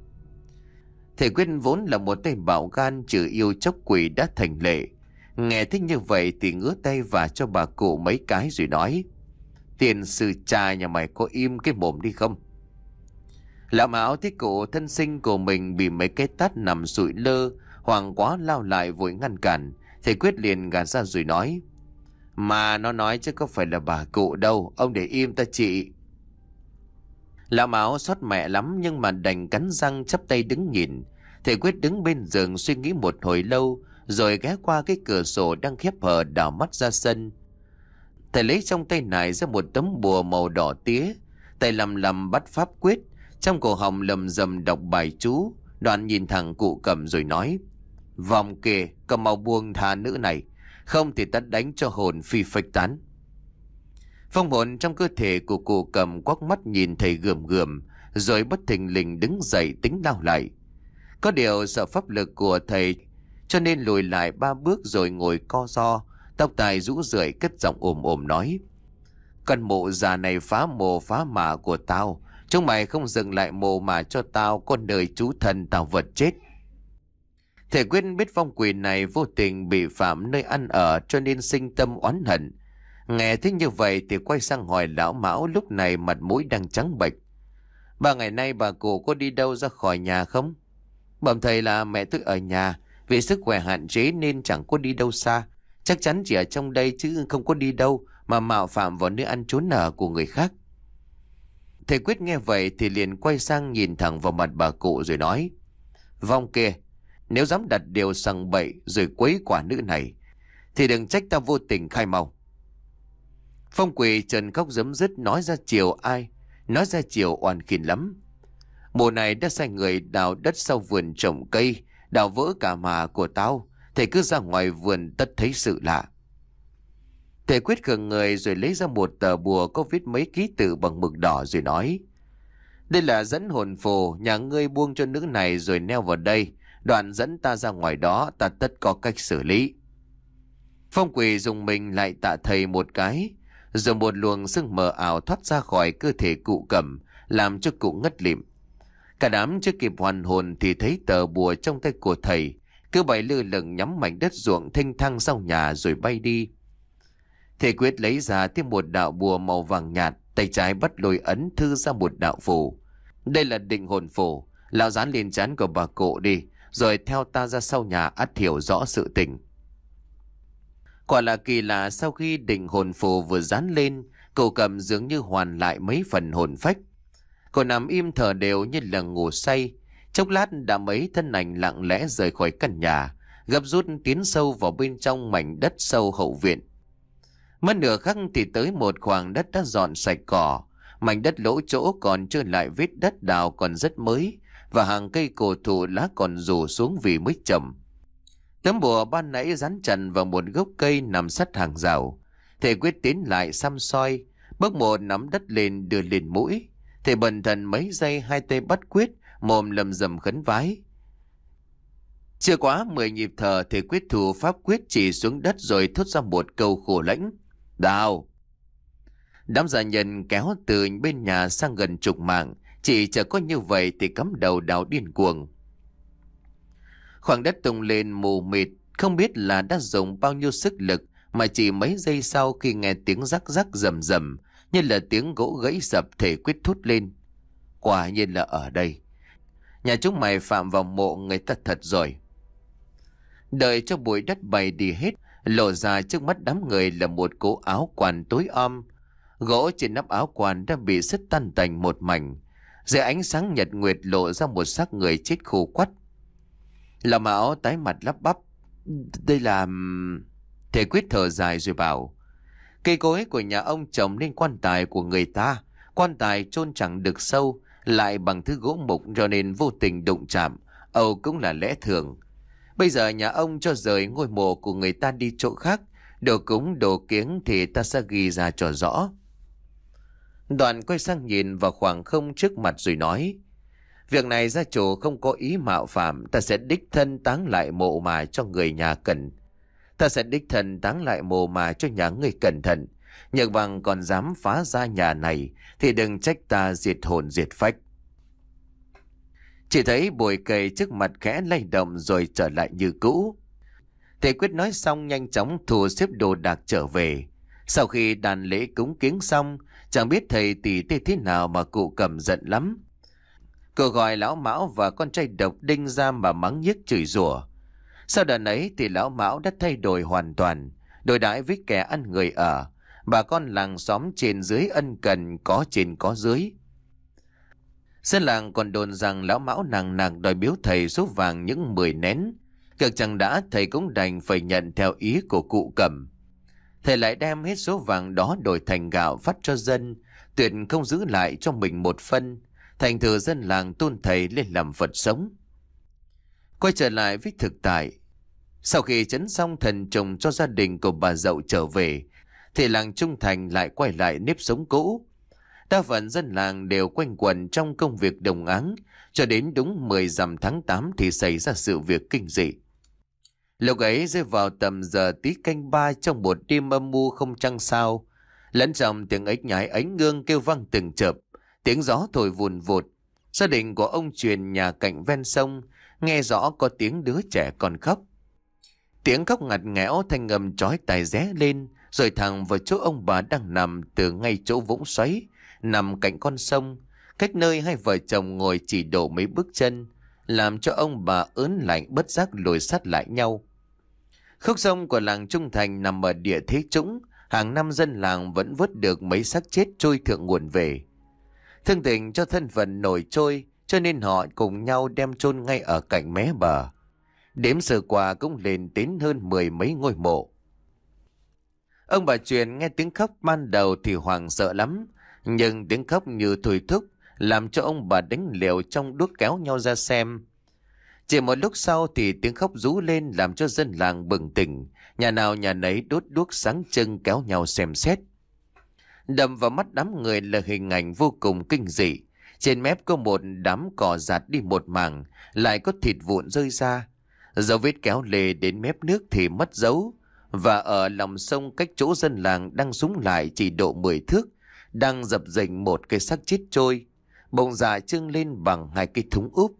Thầy Quyết vốn là một tay bạo gan trừ yêu chóc quỷ đã thành lệ. Nghe thích như vậy thì ngứa tay và cho bà cụ mấy cái rồi nói: Tiền sư cha nhà mày có im cái mồm đi không? Lão Mão thấy cụ thân sinh của mình bị mấy cái tát nằm sụi lơ, hoảng quá lao lại vội ngăn cản. Thầy Quyết liền gạt ra rồi nói: Mà nó nói chứ có phải là bà cụ đâu, ông để im ta trị. Lão Mão xót mẹ lắm nhưng mà đành cắn răng chắp tay đứng nhìn. Thầy Quyết đứng bên giường suy nghĩ một hồi lâu, rồi ghé qua cái cửa sổ đang khép hờ đảo mắt ra sân. Thầy lấy trong tay nải ra một tấm bùa màu đỏ tía, tay lầm lầm bắt pháp quyết, trong cổ họng lầm rầm đọc bài chú. Đoạn nhìn thẳng cụ Cẩm rồi nói: Vòng kìa, cầm mau buông tha nữ này, không thì ta đánh cho hồn phi phách tán. Phong hồn trong cơ thể của cụ Cẩm quắc mắt nhìn thầy gườm gườm, rồi bất thình lình đứng dậy tính lao lại. Có điều sợ pháp lực của thầy, cho nên lùi lại ba bước rồi ngồi co ro, tóc tai rũ rượi, cất giọng ồm ồm nói: Con mụ già này phá mồ phá mả của tao, chúng mày không dừng lại mồ mà cho tao, con đời chú thần tao vật chết. Thầy Quyết biết phong quỷ này vô tình bị phạm nơi ăn ở, cho nên sinh tâm oán hận. Nghe thấy như vậy thì quay sang hỏi lão Mão, lúc này mặt mũi đang trắng bệch: Ba ngày nay bà cụ có đi đâu ra khỏi nhà không? Bẩm thầy là mẹ tôi ở nhà, vì sức khỏe hạn chế nên chẳng có đi đâu xa. Chắc chắn chỉ ở trong đây chứ không có đi đâu mà mạo phạm vào nơi ăn trốn ở của người khác. Thầy Quyết nghe vậy thì liền quay sang nhìn thẳng vào mặt bà cụ rồi nói: Vong kia, nếu dám đặt điều sằng bậy rồi quấy quả nữ này thì đừng trách ta vô tình khai mau. Phong quỷ trần khóc giấm dứt, nói ra chiều ai, nói ra chiều oan khiên lắm. Mùa này đã sai người đào đất sau vườn trồng cây, đào vỡ cả mà của tao. Thầy cứ ra ngoài vườn tất thấy sự lạ. Thầy Quyết khựng người rồi lấy ra một tờ bùa có viết mấy ký tự bằng mực đỏ rồi nói: Đây là dẫn hồn phù, nhà ngươi buông cho nữ này rồi neo vào đây, đoạn dẫn ta ra ngoài đó, ta tất có cách xử lý. Phong quỷ dùng mình lại tạ thầy một cái, rồi một luồng sương mờ ảo thoát ra khỏi cơ thể cụ Cẩm, làm cho cụ ngất lịm. Cả đám chưa kịp hoàn hồn thì thấy tờ bùa trong tay của thầy cứ bay lơ lửng nhắm mảnh đất ruộng thênh thang sau nhà rồi bay đi. Thầy Quyết lấy ra thêm một đạo bùa màu vàng nhạt, tay trái bắt lôi ấn thư ra một đạo phù. Đây là định hồn phù, lão dán lên trán của bà cụ đi, rồi theo ta ra sau nhà ắt hiểu rõ sự tình. Quả là kỳ lạ, sau khi định hồn phù vừa dán lên, cụ Cẩm dường như hoàn lại mấy phần hồn phách. Cô nằm im thở đều như là ngủ say. Chốc lát đã mấy thân ảnh lặng lẽ rời khỏi căn nhà, gấp rút tiến sâu vào bên trong mảnh đất sâu hậu viện. Mất nửa khắc thì tới một khoảng đất đã dọn sạch cỏ, mảnh đất lỗ chỗ còn trơ lại vết đất đào còn rất mới, và hàng cây cổ thụ lá còn rủ xuống vì mới trầm. Tấm bùa ban nãy dán chặt vào một gốc cây nằm sát hàng rào. Thầy Quyết tiến lại xăm soi, bước một nắm đất lên đưa lên mũi. Thầy bần thần mấy giây, hai tay bắt quyết, mồm lầm rầm khấn vái. Chưa quá mười nhịp thở, thầy Quyết thủ pháp quyết chỉ xuống đất rồi thốt ra một câu khổ lãnh: Đào! Đám gia nhân kéo từ bên nhà sang gần chục mạng, Chỉ chờ có như vậy thì cắm đầu đào điên cuồng. Khoảng đất tung lên mù mịt, không biết là đã dùng bao nhiêu sức lực mà chỉ mấy giây sau khi nghe tiếng rắc rắc rầm rầm như là tiếng gỗ gãy sập, Thể Quyết thốt lên: quả nhiên là ở đây. Nhà chúng mày phạm vào mộ người ta thật rồi. Đợi cho bụi đất bay đi hết, lộ ra trước mắt đám người là một cố áo quan tối om. Gỗ trên nắp áo quan đã bị sứt tan tành một mảnh. Dưới ánh sáng nhật nguyệt lộ ra một xác người chết khô quắt. Lão Mão tái mặt lắp bắp: đây là... Thể Quyết thở dài rồi bảo: cây cối của nhà ông trồng lên quan tài của người ta. Quan tài chôn chẳng được sâu, lại bằng thứ gỗ mục, cho nên vô tình đụng chạm, âu cũng là lẽ thường. Bây giờ nhà ông cho rời ngôi mộ của người ta đi chỗ khác, đồ cúng đồ kiếng thì ta sẽ ghi ra cho rõ. Đoạn quay sang nhìn vào khoảng không trước mặt rồi nói: việc này gia chủ không có ý mạo phạm, ta sẽ đích thân táng lại mộ mà cho người nhà cần. Ta sẽ đích thân táng lại mộ mà cho nhà người cẩn thận. Nhược bằng còn dám phá ra nhà này thì đừng trách ta diệt hồn diệt phách. Chỉ thấy bụi cây trước mặt khẽ lay động rồi trở lại như cũ. Thể Quyết nói xong nhanh chóng thu xếp đồ đạc trở về. Sau khi đàn lễ cúng kiếng xong, chẳng biết thầy tỉ tê thế nào mà cụ Cầm giận lắm. Cô gọi lão Mão và con trai Độc Đinh ra mà mắng nhiếc chửi rủa. Sau đợt ấy thì lão Mão đã thay đổi hoàn toàn, đối đãi với kẻ ăn người ở. Bà con làng xóm trên dưới ân cần, có trên có dưới. Dân làng còn đồn rằng lão Mão nằng nặc đòi biếu thầy số vàng những mười nén. Cực chẳng đã, thầy cũng đành phải nhận theo ý của cụ Cầm. Thầy lại đem hết số vàng đó đổi thành gạo phát cho dân, tuyệt không giữ lại cho mình một phân. Thành thử dân làng tôn thầy lên làm Phật sống. Quay trở lại với thực tại, sau khi trấn xong thần trùng cho gia đình của bà Dậu trở về, thì làng Trung Thành lại quay lại nếp sống cũ. Đa phần dân làng đều quanh quẩn trong công việc đồng áng, cho đến đúng mười rằm tháng tám thì xảy ra sự việc kinh dị. Lúc ấy rơi vào tầm giờ tí canh ba trong một đêm âm mưu không trăng sao, lẫn trong tiếng ếch nhái ánh ngương kêu vang từng chợp, tiếng gió thổi vùn vụt. Gia đình của ông Truyền nhà cạnh ven sông nghe rõ có tiếng đứa trẻ còn khóc. Tiếng khóc ngặt nghẽo, thanh âm chói tai ré lên, rồi thẳng vào chỗ ông bà đang nằm từ ngay chỗ vũng xoáy, nằm cạnh con sông, cách nơi hai vợ chồng ngồi chỉ độ mấy bước chân, làm cho ông bà ớn lạnh bất giác lùi sát lại nhau. Khúc sông của làng Trung Thành nằm ở địa thế trũng, hàng năm dân làng vẫn vớt được mấy xác chết trôi thượng nguồn về. Thương tình cho thân phận nổi trôi, cho nên họ cùng nhau đem chôn ngay ở cạnh mé bờ. Đếm sơ qua cũng lên đến hơn mười mấy ngôi mộ. Ông bà Truyền nghe tiếng khóc ban đầu thì hoảng sợ lắm, nhưng tiếng khóc như thôi thúc, làm cho ông bà đánh liều trong đuốc kéo nhau ra xem. Chỉ một lúc sau thì tiếng khóc rú lên làm cho dân làng bừng tỉnh, nhà nào nhà nấy đốt đuốc sáng trưng kéo nhau xem xét. Đập vào mắt đám người là hình ảnh vô cùng kinh dị. Trên mép có một đám cỏ giạt đi một mảng, lại có thịt vụn rơi ra. Dấu vết kéo lê đến mép nước thì mất dấu. Và ở lòng sông cách chỗ dân làng đang súng lại chỉ độ mười thước, đang dập dềnh một cây xác chết trôi, bụng dạ trưng lên bằng hai cây thúng úp.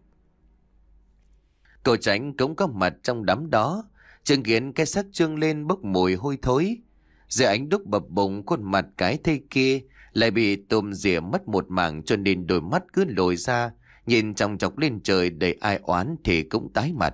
Cậu Tránh cũng có mặt trong đám đó, chứng kiến cái xác trương lên bốc mùi hôi thối. Dưới ánh đúc bập bùng, khuôn mặt cái thây kia lại bị tôm rỉa mất một mảng, cho nên đôi mắt cứ lồi ra, nhìn chòng chọc lên trời đầy ai oán thì cũng tái mặt.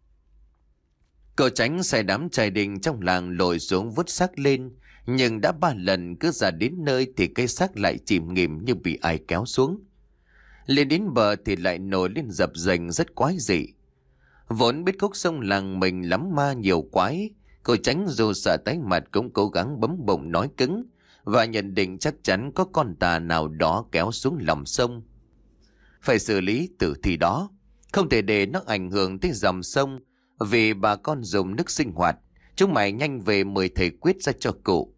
Cậu Tránh xài đám trai đình trong làng lội xuống vút xác lên, nhưng đã ba lần cứ ra đến nơi thì cây xác lại chìm nghỉm như bị ai kéo xuống. Lên đến bờ thì lại nổi lên dập dềnh rất quái dị. Vốn biết khúc sông làng mình lắm ma nhiều quái, cậu Tránh dù sợ tái mặt cũng cố gắng bấm bụng nói cứng và nhận định chắc chắn có con tà nào đó kéo xuống lòng sông. Phải xử lý tử thi đó, không thể để nó ảnh hưởng tới dòng sông, vì bà con dùng nước sinh hoạt. Chúng mày nhanh về mời thầy Quyết ra cho cụ.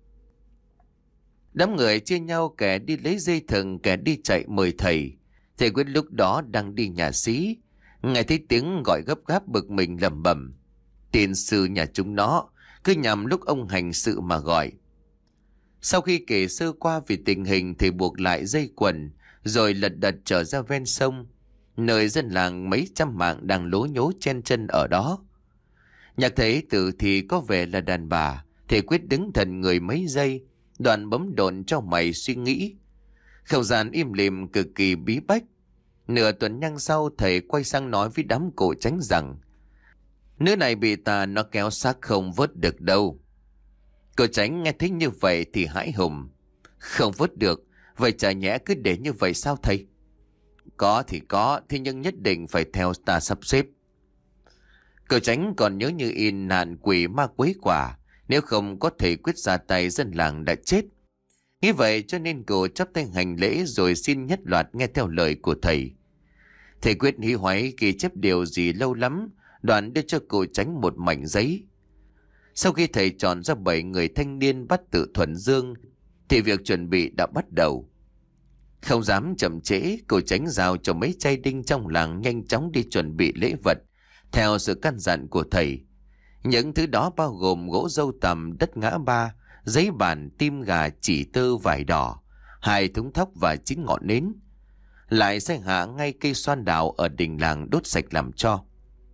Đám người chia nhau, kẻ đi lấy dây thừng, kẻ đi chạy mời thầy. Thầy Quyết lúc đó đang đi nhà xí, nghe thấy tiếng gọi gấp gáp bực mình lẩm bẩm: tiền sư nhà chúng nó cứ nhằm lúc ông hành sự mà gọi. Sau khi kể sơ qua về tình hình thì buộc lại dây quần, rồi lật đật trở ra ven sông, nơi dân làng mấy trăm mạng đang lố nhố chen chân ở đó. Nhạc thấy Tử thì có vẻ là đàn bà, thầy quyết đứng thần người mấy giây, đoạn bấm độn cho mày suy nghĩ. Không gian im lìm cực kỳ bí bách. Nửa tuần nhang sau, thầy quay sang nói với đám cổ tránh rằng nữ này bị tà nó kéo xác không vớt được đâu. Cổ tránh nghe thấy như vậy thì hãi hùng. Không vớt được, vậy chả nhẽ cứ để như vậy sao thầy? Có thì có, thế nhưng nhất định phải theo ta sắp xếp. Cổ tránh còn nhớ như in nạn quỷ ma quấy quả, nếu không có thể quyết ra tay dân làng đã chết. Nghĩ vậy cho nên cô chắp tay hành lễ rồi xin nhất loạt nghe theo lời của thầy. Thầy quyết hí hoáy ghi chép điều gì lâu lắm, đoạn đưa cho cô tránh một mảnh giấy. Sau khi thầy chọn ra bảy người thanh niên bắt tự thuần dương, thì việc chuẩn bị đã bắt đầu. Không dám chậm trễ, cô tránh giao cho mấy trai đinh trong làng nhanh chóng đi chuẩn bị lễ vật, theo sự căn dặn của thầy. Những thứ đó bao gồm gỗ dâu tằm, đất ngã ba, giấy bàn, tim gà, chỉ tơ, vải đỏ, hai thúng thóc và chín ngọn nến. Lại xây hạ ngay cây xoan đào ở đình làng đốt sạch làm tro.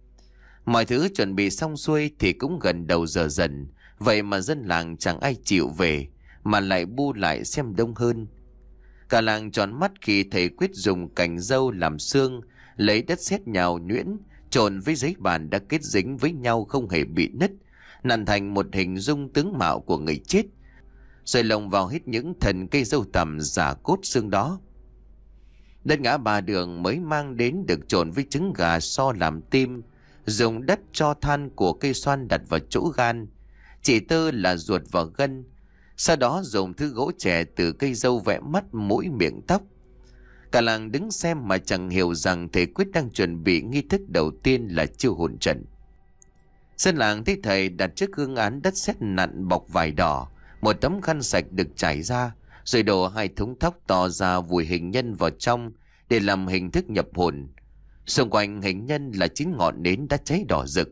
Mọi thứ chuẩn bị xong xuôi thì cũng gần đầu giờ dần, vậy mà dân làng chẳng ai chịu về, mà lại bu lại xem đông hơn. Cả làng tròn mắt khi thầy quyết dùng cành dâu làm xương, lấy đất sét nhào nhuyễn, trộn với giấy bàn đã kết dính với nhau không hề bị nứt, nặn thành một hình dung tướng mạo của người chết, rồi lồng vào hết những thần cây dâu tằm giả cốt xương đó. Đất ngã ba đường mới mang đến được trộn với trứng gà so làm tim, dùng đất cho than của cây xoan đặt vào chỗ gan, chỉ tơ là ruột và gân. Sau đó dùng thứ gỗ trẻ từ cây dâu vẽ mắt, mũi, miệng, tóc. Cả làng đứng xem mà chẳng hiểu rằng thầy quyết đang chuẩn bị nghi thức đầu tiên là chiêu hồn trận. Dân làng thấy thầy đặt chiếc hương án đất sét nặn bọc vải đỏ, một tấm khăn sạch được trải ra, rồi đổ hai thúng thóc to ra vùi hình nhân vào trong để làm hình thức nhập hồn. Xung quanh hình nhân là chín ngọn nến đã cháy đỏ rực.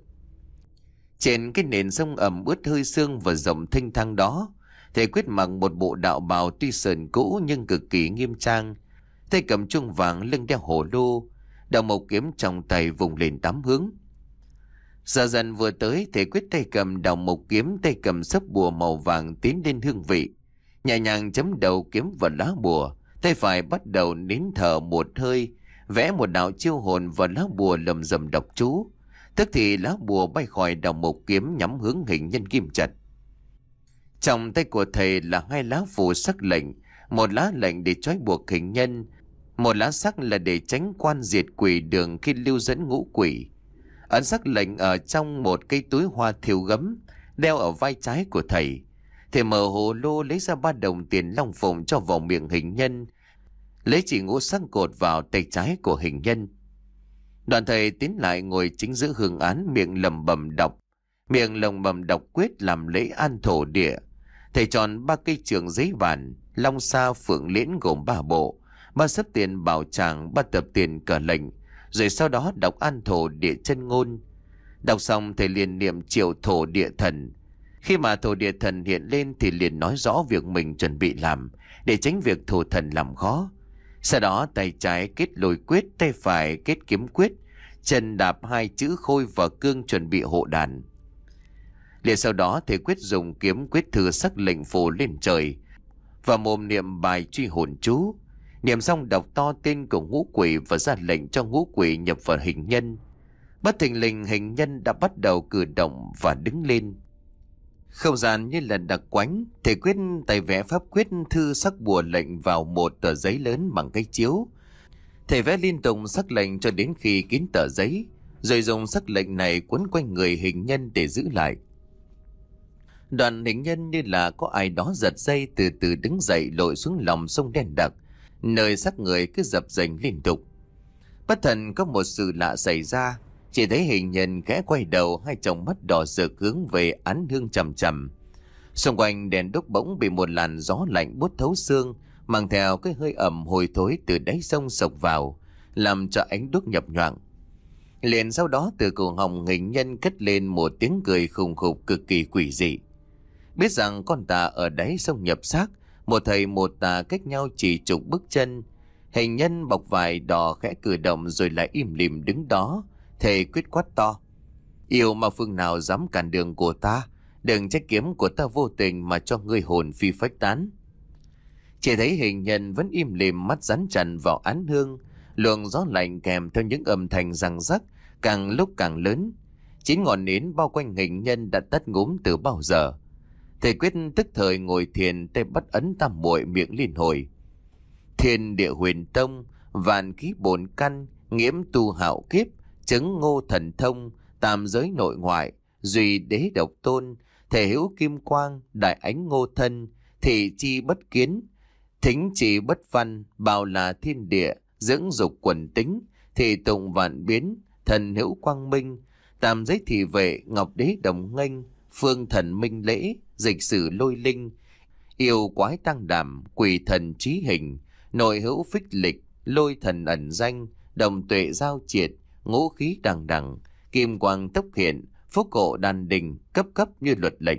Trên cái nền sông ẩm ướt hơi sương và rộng thênh thang đó, thầy quyết mặc một bộ đạo bào tuy sờn cũ nhưng cực kỳ nghiêm trang. Tay cầm chuông vàng, lưng đeo hổ lô, đầu mộc kiếm trong tay vùng lên tám hướng. Giờ dần vừa tới, thầy quyết tay cầm đầu mộc kiếm, tay cầm sấp bùa màu vàng tiến lên hương vị, nhẹ nhàng chấm đầu kiếm vào lá bùa. Tay phải bắt đầu nín thở một hơi, vẽ một đạo chiêu hồn vào lá bùa, lầm rầm đọc chú. Tức thì lá bùa bay khỏi đầu mộc kiếm nhắm hướng hình nhân kim chặt. Trong tay của thầy là hai lá phù sắc lệnh, một lá lệnh để trói buộc hình nhân, một lá sắc là để tránh quan diệt quỷ đường khi lưu dẫn ngũ quỷ. Ấn sắc lệnh ở trong một cây túi hoa thiêu gấm đeo ở vai trái của thầy. Thầy mở hồ lô lấy ra ba đồng tiền long phụng cho vào miệng hình nhân, lấy chỉ ngũ sắc cột vào tay trái của hình nhân. Đoàn thầy tiến lại ngồi chính giữa hương án, miệng lẩm bẩm đọc, miệng lồng bẩm đọc quyết làm lễ an thổ địa. Thầy chọn ba cây trường giấy bản, long sa phượng liễn gồm ba bộ, ba sấp tiền bảo tràng, ba tập tiền cờ lệnh, rồi sau đó đọc an thổ địa chân ngôn. Đọc xong thầy liền niệm triệu thổ địa thần. Khi mà thổ địa thần hiện lên thì liền nói rõ việc mình chuẩn bị làm, để tránh việc thổ thần làm khó. Sau đó tay trái kết lôi quyết, tay phải kết kiếm quyết, chân đạp hai chữ khôi và cương chuẩn bị hộ đàn. Liền sau đó thầy quyết dùng kiếm quyết thư sắc lệnh phù lên trời và mồm niệm bài truy hồn chú. Niệm xong đọc to tên của ngũ quỷ và ra lệnh cho ngũ quỷ nhập vào hình nhân. Bất thình lình hình nhân đã bắt đầu cử động và đứng lên. Không gian như là đặc quánh, thầy quyết tay vẽ pháp quyết thư sắc bùa lệnh vào một tờ giấy lớn bằng cây chiếu. Thầy vẽ liên tục sắc lệnh cho đến khi kín tờ giấy, rồi dùng sắc lệnh này quấn quanh người hình nhân để giữ lại. Đoàn hình nhân như là có ai đó giật dây từ từ đứng dậy, lội xuống lòng sông đen đặc, nơi xác người cứ dập dềnh liên tục. Bất thần có một sự lạ xảy ra, chỉ thấy hình nhân khẽ quay đầu, hai tròng mắt đỏ rực hướng về án hương chằm chằm. Xung quanh đèn đuốc bỗng bị một làn gió lạnh buốt thấu xương, mang theo cái hơi ẩm hôi thối từ đáy sông sộc vào, làm cho ánh đuốc nhập nhoạng. Liền sau đó từ cổ họng hình nhân cất lên một tiếng cười khùng khục cực kỳ quỷ dị. Biết rằng con tà ở đáy sông nhập xác, một thầy một tà cách nhau chỉ chục bước chân, Hình nhân bọc vải đỏ khẽ cử động rồi lại im lìm đứng đó. Thề quyết quát to: Yêu ma phương nào dám cản đường của ta, đừng trách kiếm của ta vô tình mà cho ngươi hồn phi phách tán. Chỉ thấy hình nhân vẫn im lìm, mắt dán chặt vào án hương. Luồng gió lạnh kèm theo những âm thanh răng rắc càng lúc càng lớn. Chín ngọn nến bao quanh hình nhân đã tắt ngúm từ bao giờ. Thầy quyết tức thời ngồi thiền, tay bắt ấn tam muội, miệng liên hồi: Thiên địa huyền tông, vạn khí bổn căn, nghiễm tu hạo kiếp, chứng ngô thần thông, tam giới nội ngoại, duy đế độc tôn, thể hữu kim quang, đại ánh ngô thân, thị chi bất kiến, thính chỉ bất văn, bao là thiên địa, dưỡng dục quần tính, thị tụng vạn biến, thần hữu quang minh, tam giới thị vệ, ngọc đế đồng nghênh, phương thần minh lễ, dịch sử lôi linh, yêu quái tăng đảm, quỷ thần trí hình, nội hữu phích lịch, lôi thần ẩn danh, đồng tuệ giao triệt, ngũ khí đằng đằng, kim quang tốc hiện, phúc cổ đàn đình, cấp cấp như luật lệnh.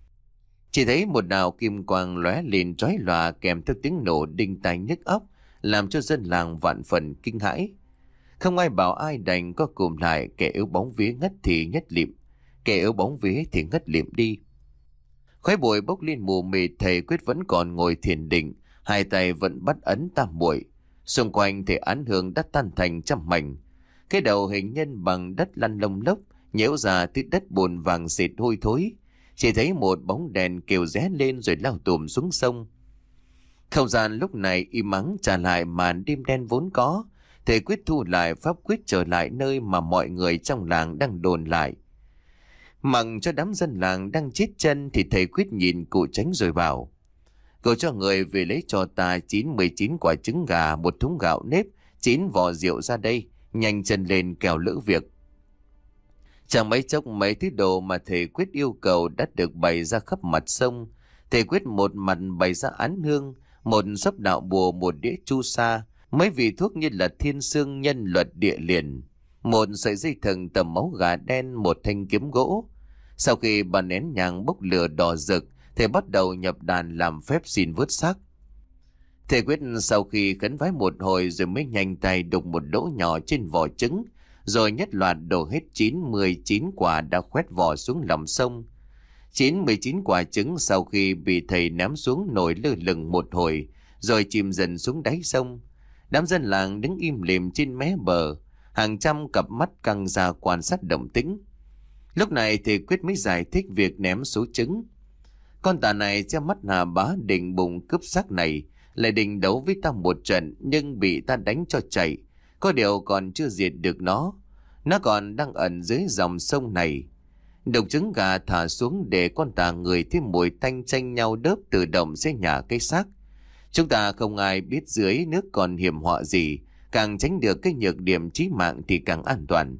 Chỉ thấy một đạo kim quang lóe lên chói lòa kèm theo tiếng nổ đinh tai nhức óc, làm cho dân làng vạn phần kinh hãi. Không ai bảo ai, đành có cùm lại, kẻ yếu bóng vía ngất thì nhất lịm, kẻ yếu bóng vía thì ngất lịm đi. Khói bụi bốc lên mù mịt, thầy quyết vẫn còn ngồi thiền định, hai tay vẫn bắt ấn tam muội. Xung quanh thì án hương đã tan thành trăm mảnh. Cái đầu hình nhân bằng đất lăn lông lốc, nhễu ra từ đất bùn vàng xịt hôi thối. Chỉ thấy một bóng đèn kêu ré lên rồi lao tùm xuống sông. Không gian lúc này im ắng trả lại màn đêm đen vốn có. Thầy quyết thu lại pháp quyết trở lại nơi mà mọi người trong làng đang đồn lại. Mặc cho đám dân làng đang chết chân thì thầy quyết nhìn cụ Tránh rồi bảo: Cậu cho người về lấy cho ta chín mười chín quả trứng gà, một thúng gạo nếp, chín vò rượu ra đây, nhanh chân lên kẻo lỡ việc. Chẳng mấy chốc mấy thứ đồ mà thầy quyết yêu cầu đã được bày ra khắp mặt sông. Thầy quyết một mặt bày ra án hương, một sấp đạo bùa, một đĩa chu sa, mấy vị thuốc như là thiên xương, nhân luật, địa liền, một sợi dây thừng tầm máu gà đen, một thanh kiếm gỗ. Sau khi bà nén nhang bốc lửa đỏ rực, thầy bắt đầu nhập đàn làm phép xin vớt xác. Thầy quyết sau khi khấn vái một hồi rồi mới nhanh tay đục một lỗ nhỏ trên vỏ trứng, rồi nhất loạt đổ hết chín mười chín quả đã khoét vỏ xuống lòng sông. chín mười chín quả trứng sau khi bị thầy ném xuống nổi lơ lửng một hồi, rồi chìm dần xuống đáy sông. Đám dân làng đứng im lìm trên mé bờ, hàng trăm cặp mắt căng ra quan sát động tĩnh. Lúc này thầy quyết mới giải thích việc ném số trứng. Con tà này che mắt Hà Bá định bụng cướp xác này, lại định đấu với ta một trận nhưng bị ta đánh cho chạy. Có điều còn chưa diệt được nó, nó còn đang ẩn dưới dòng sông này. Độc trứng gà thả xuống để con tà người thêm mùi tanh tranh nhau đớp tự động sẽ nhả cái xác. Chúng ta không ai biết dưới nước còn hiểm họa gì, càng tránh được cái nhược điểm chí mạng thì càng an toàn.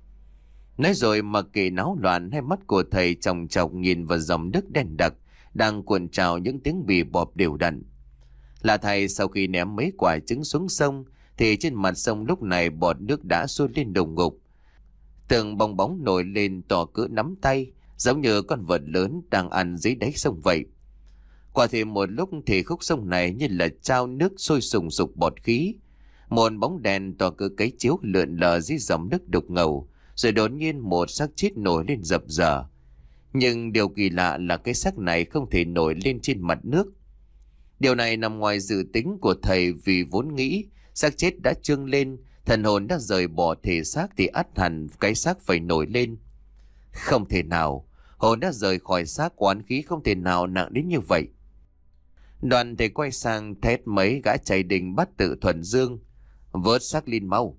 Nói rồi mặc kệ náo loạn, hai mắt của thầy chòng chọc nhìn vào dòng nước đen đặc đang cuộn trào những tiếng bì bọp đều đặn. Là thầy sau khi ném mấy quả trứng xuống sông thì trên mặt sông lúc này bọt nước đã sôi lên đùng ngục. Từng bong bóng nổi lên to cỡ nắm tay, giống như con vật lớn đang ăn dưới đáy sông vậy. Qua thêm một lúc thì khúc sông này như là trao nước sôi sùng sục bọt khí. Một bóng đèn to cỡ cái chiếu lượn lờ dưới dòng nước đục ngầu, rồi đột nhiên một xác chết nổi lên dập dờ. Nhưng điều kỳ lạ là cái xác này không thể nổi lên trên mặt nước. Điều này nằm ngoài dự tính của thầy, vì vốn nghĩ xác chết đã trương lên, thần hồn đã rời bỏ thể xác thì ắt hẳn cái xác phải nổi lên. Không thể nào, hồn đã rời khỏi xác, oán khí không thể nào nặng đến như vậy. Đoàn thầy quay sang thét mấy gã chạy đình bắt tự thuần dương: Vớt xác lên mau!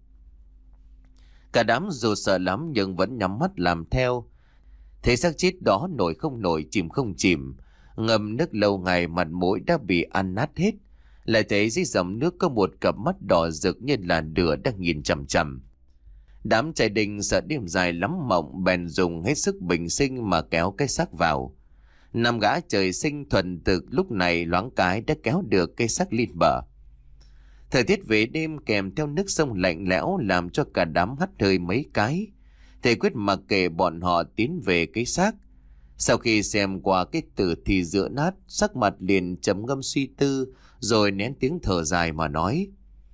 Cả đám dù sợ lắm nhưng vẫn nhắm mắt làm theo. Thấy xác chết đó nổi không nổi, chìm không chìm, ngâm nước lâu ngày mặt mũi đã bị ăn nát hết. Lại thấy dưới dòng nước có một cặp mắt đỏ rực như là lửa đang nhìn chằm chằm. Đám chạy đình sợ đêm dài lắm mộng, bèn dùng hết sức bình sinh mà kéo cái xác vào. Năm gã trời sinh thuần thực lúc này loáng cái đã kéo được cây xác lên bờ. Thời tiết về đêm kèm theo nước sông lạnh lẽo làm cho cả đám hắt hơi mấy cái. Thầy quyết mặc kệ bọn họ tiến về cái xác. Sau khi xem qua cái tử thi dựa nát, sắc mặt liền trầm ngâm suy tư, rồi nén tiếng thở dài mà nói: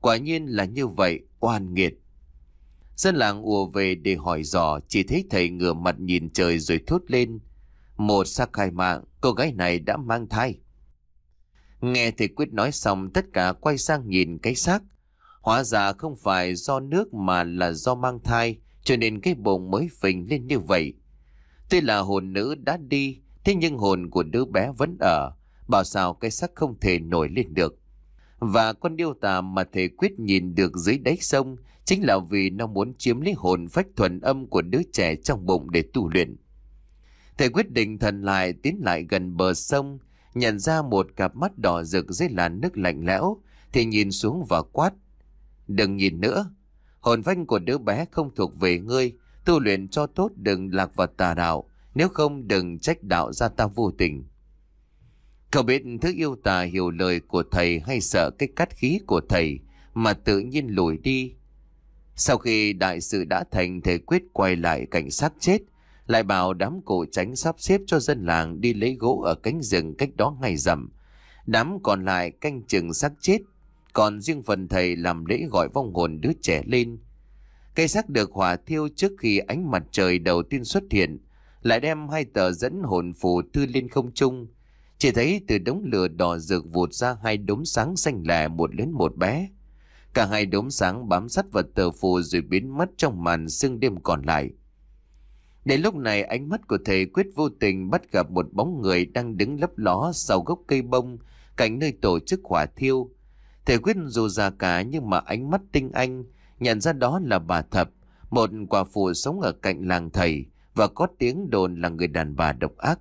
Quả nhiên là như vậy, oan nghiệt. Dân làng ùa về để hỏi dò, chỉ thấy thầy ngửa mặt nhìn trời rồi thốt lên: Một xác khai mạng, cô gái này đã mang thai. Nghe thầy Quyết nói xong, tất cả quay sang nhìn cái xác. Hóa ra không phải do nước mà là do mang thai, cho nên cái bụng mới phình lên như vậy. Tuy là hồn nữ đã đi, thế nhưng hồn của đứa bé vẫn ở. Bảo sao cái xác không thể nổi lên được. Và con điêu tà mà thầy Quyết nhìn được dưới đáy sông chính là vì nó muốn chiếm lấy hồn phách thuần âm của đứa trẻ trong bụng để tu luyện. Thầy quyết định thần lại tiến lại gần bờ sông, nhận ra một cặp mắt đỏ rực dưới làn nước lạnh lẽo, thì nhìn xuống và quát: Đừng nhìn nữa, hồn phách của đứa bé không thuộc về ngươi, tu luyện cho tốt, đừng lạc vào tà đạo, nếu không đừng trách đạo gia ta vô tình. Cậu biết thứ yêu tà hiểu lời của thầy hay sợ cái cắt khí của thầy mà tự nhiên lùi đi. Sau khi đại sự đã thành, thầy Quyết quay lại cảnh xác chết, lại bảo đám cổ tránh sắp xếp cho dân làng đi lấy gỗ ở cánh rừng cách đó ngay dặm. Đám còn lại canh chừng xác chết, còn riêng phần thầy làm lễ gọi vong hồn đứa trẻ lên. Cây xác được hỏa thiêu trước khi ánh mặt trời đầu tiên xuất hiện, lại đem hai tờ dẫn hồn phù thư lên không trung. Chỉ thấy từ đống lửa đỏ rực vụt ra hai đốm sáng xanh lẻ, một lớn một bé. Cả hai đốm sáng bám sát vào tờ phù rồi biến mất trong màn sương đêm còn lại. Đến lúc này, ánh mắt của thầy Quyết vô tình bắt gặp một bóng người đang đứng lấp ló sau gốc cây bông cạnh nơi tổ chức hỏa thiêu. Thầy Quyết dù già cả nhưng mà ánh mắt tinh anh nhận ra đó là bà Thập, một quả phụ sống ở cạnh làng thầy và có tiếng đồn là người đàn bà độc ác.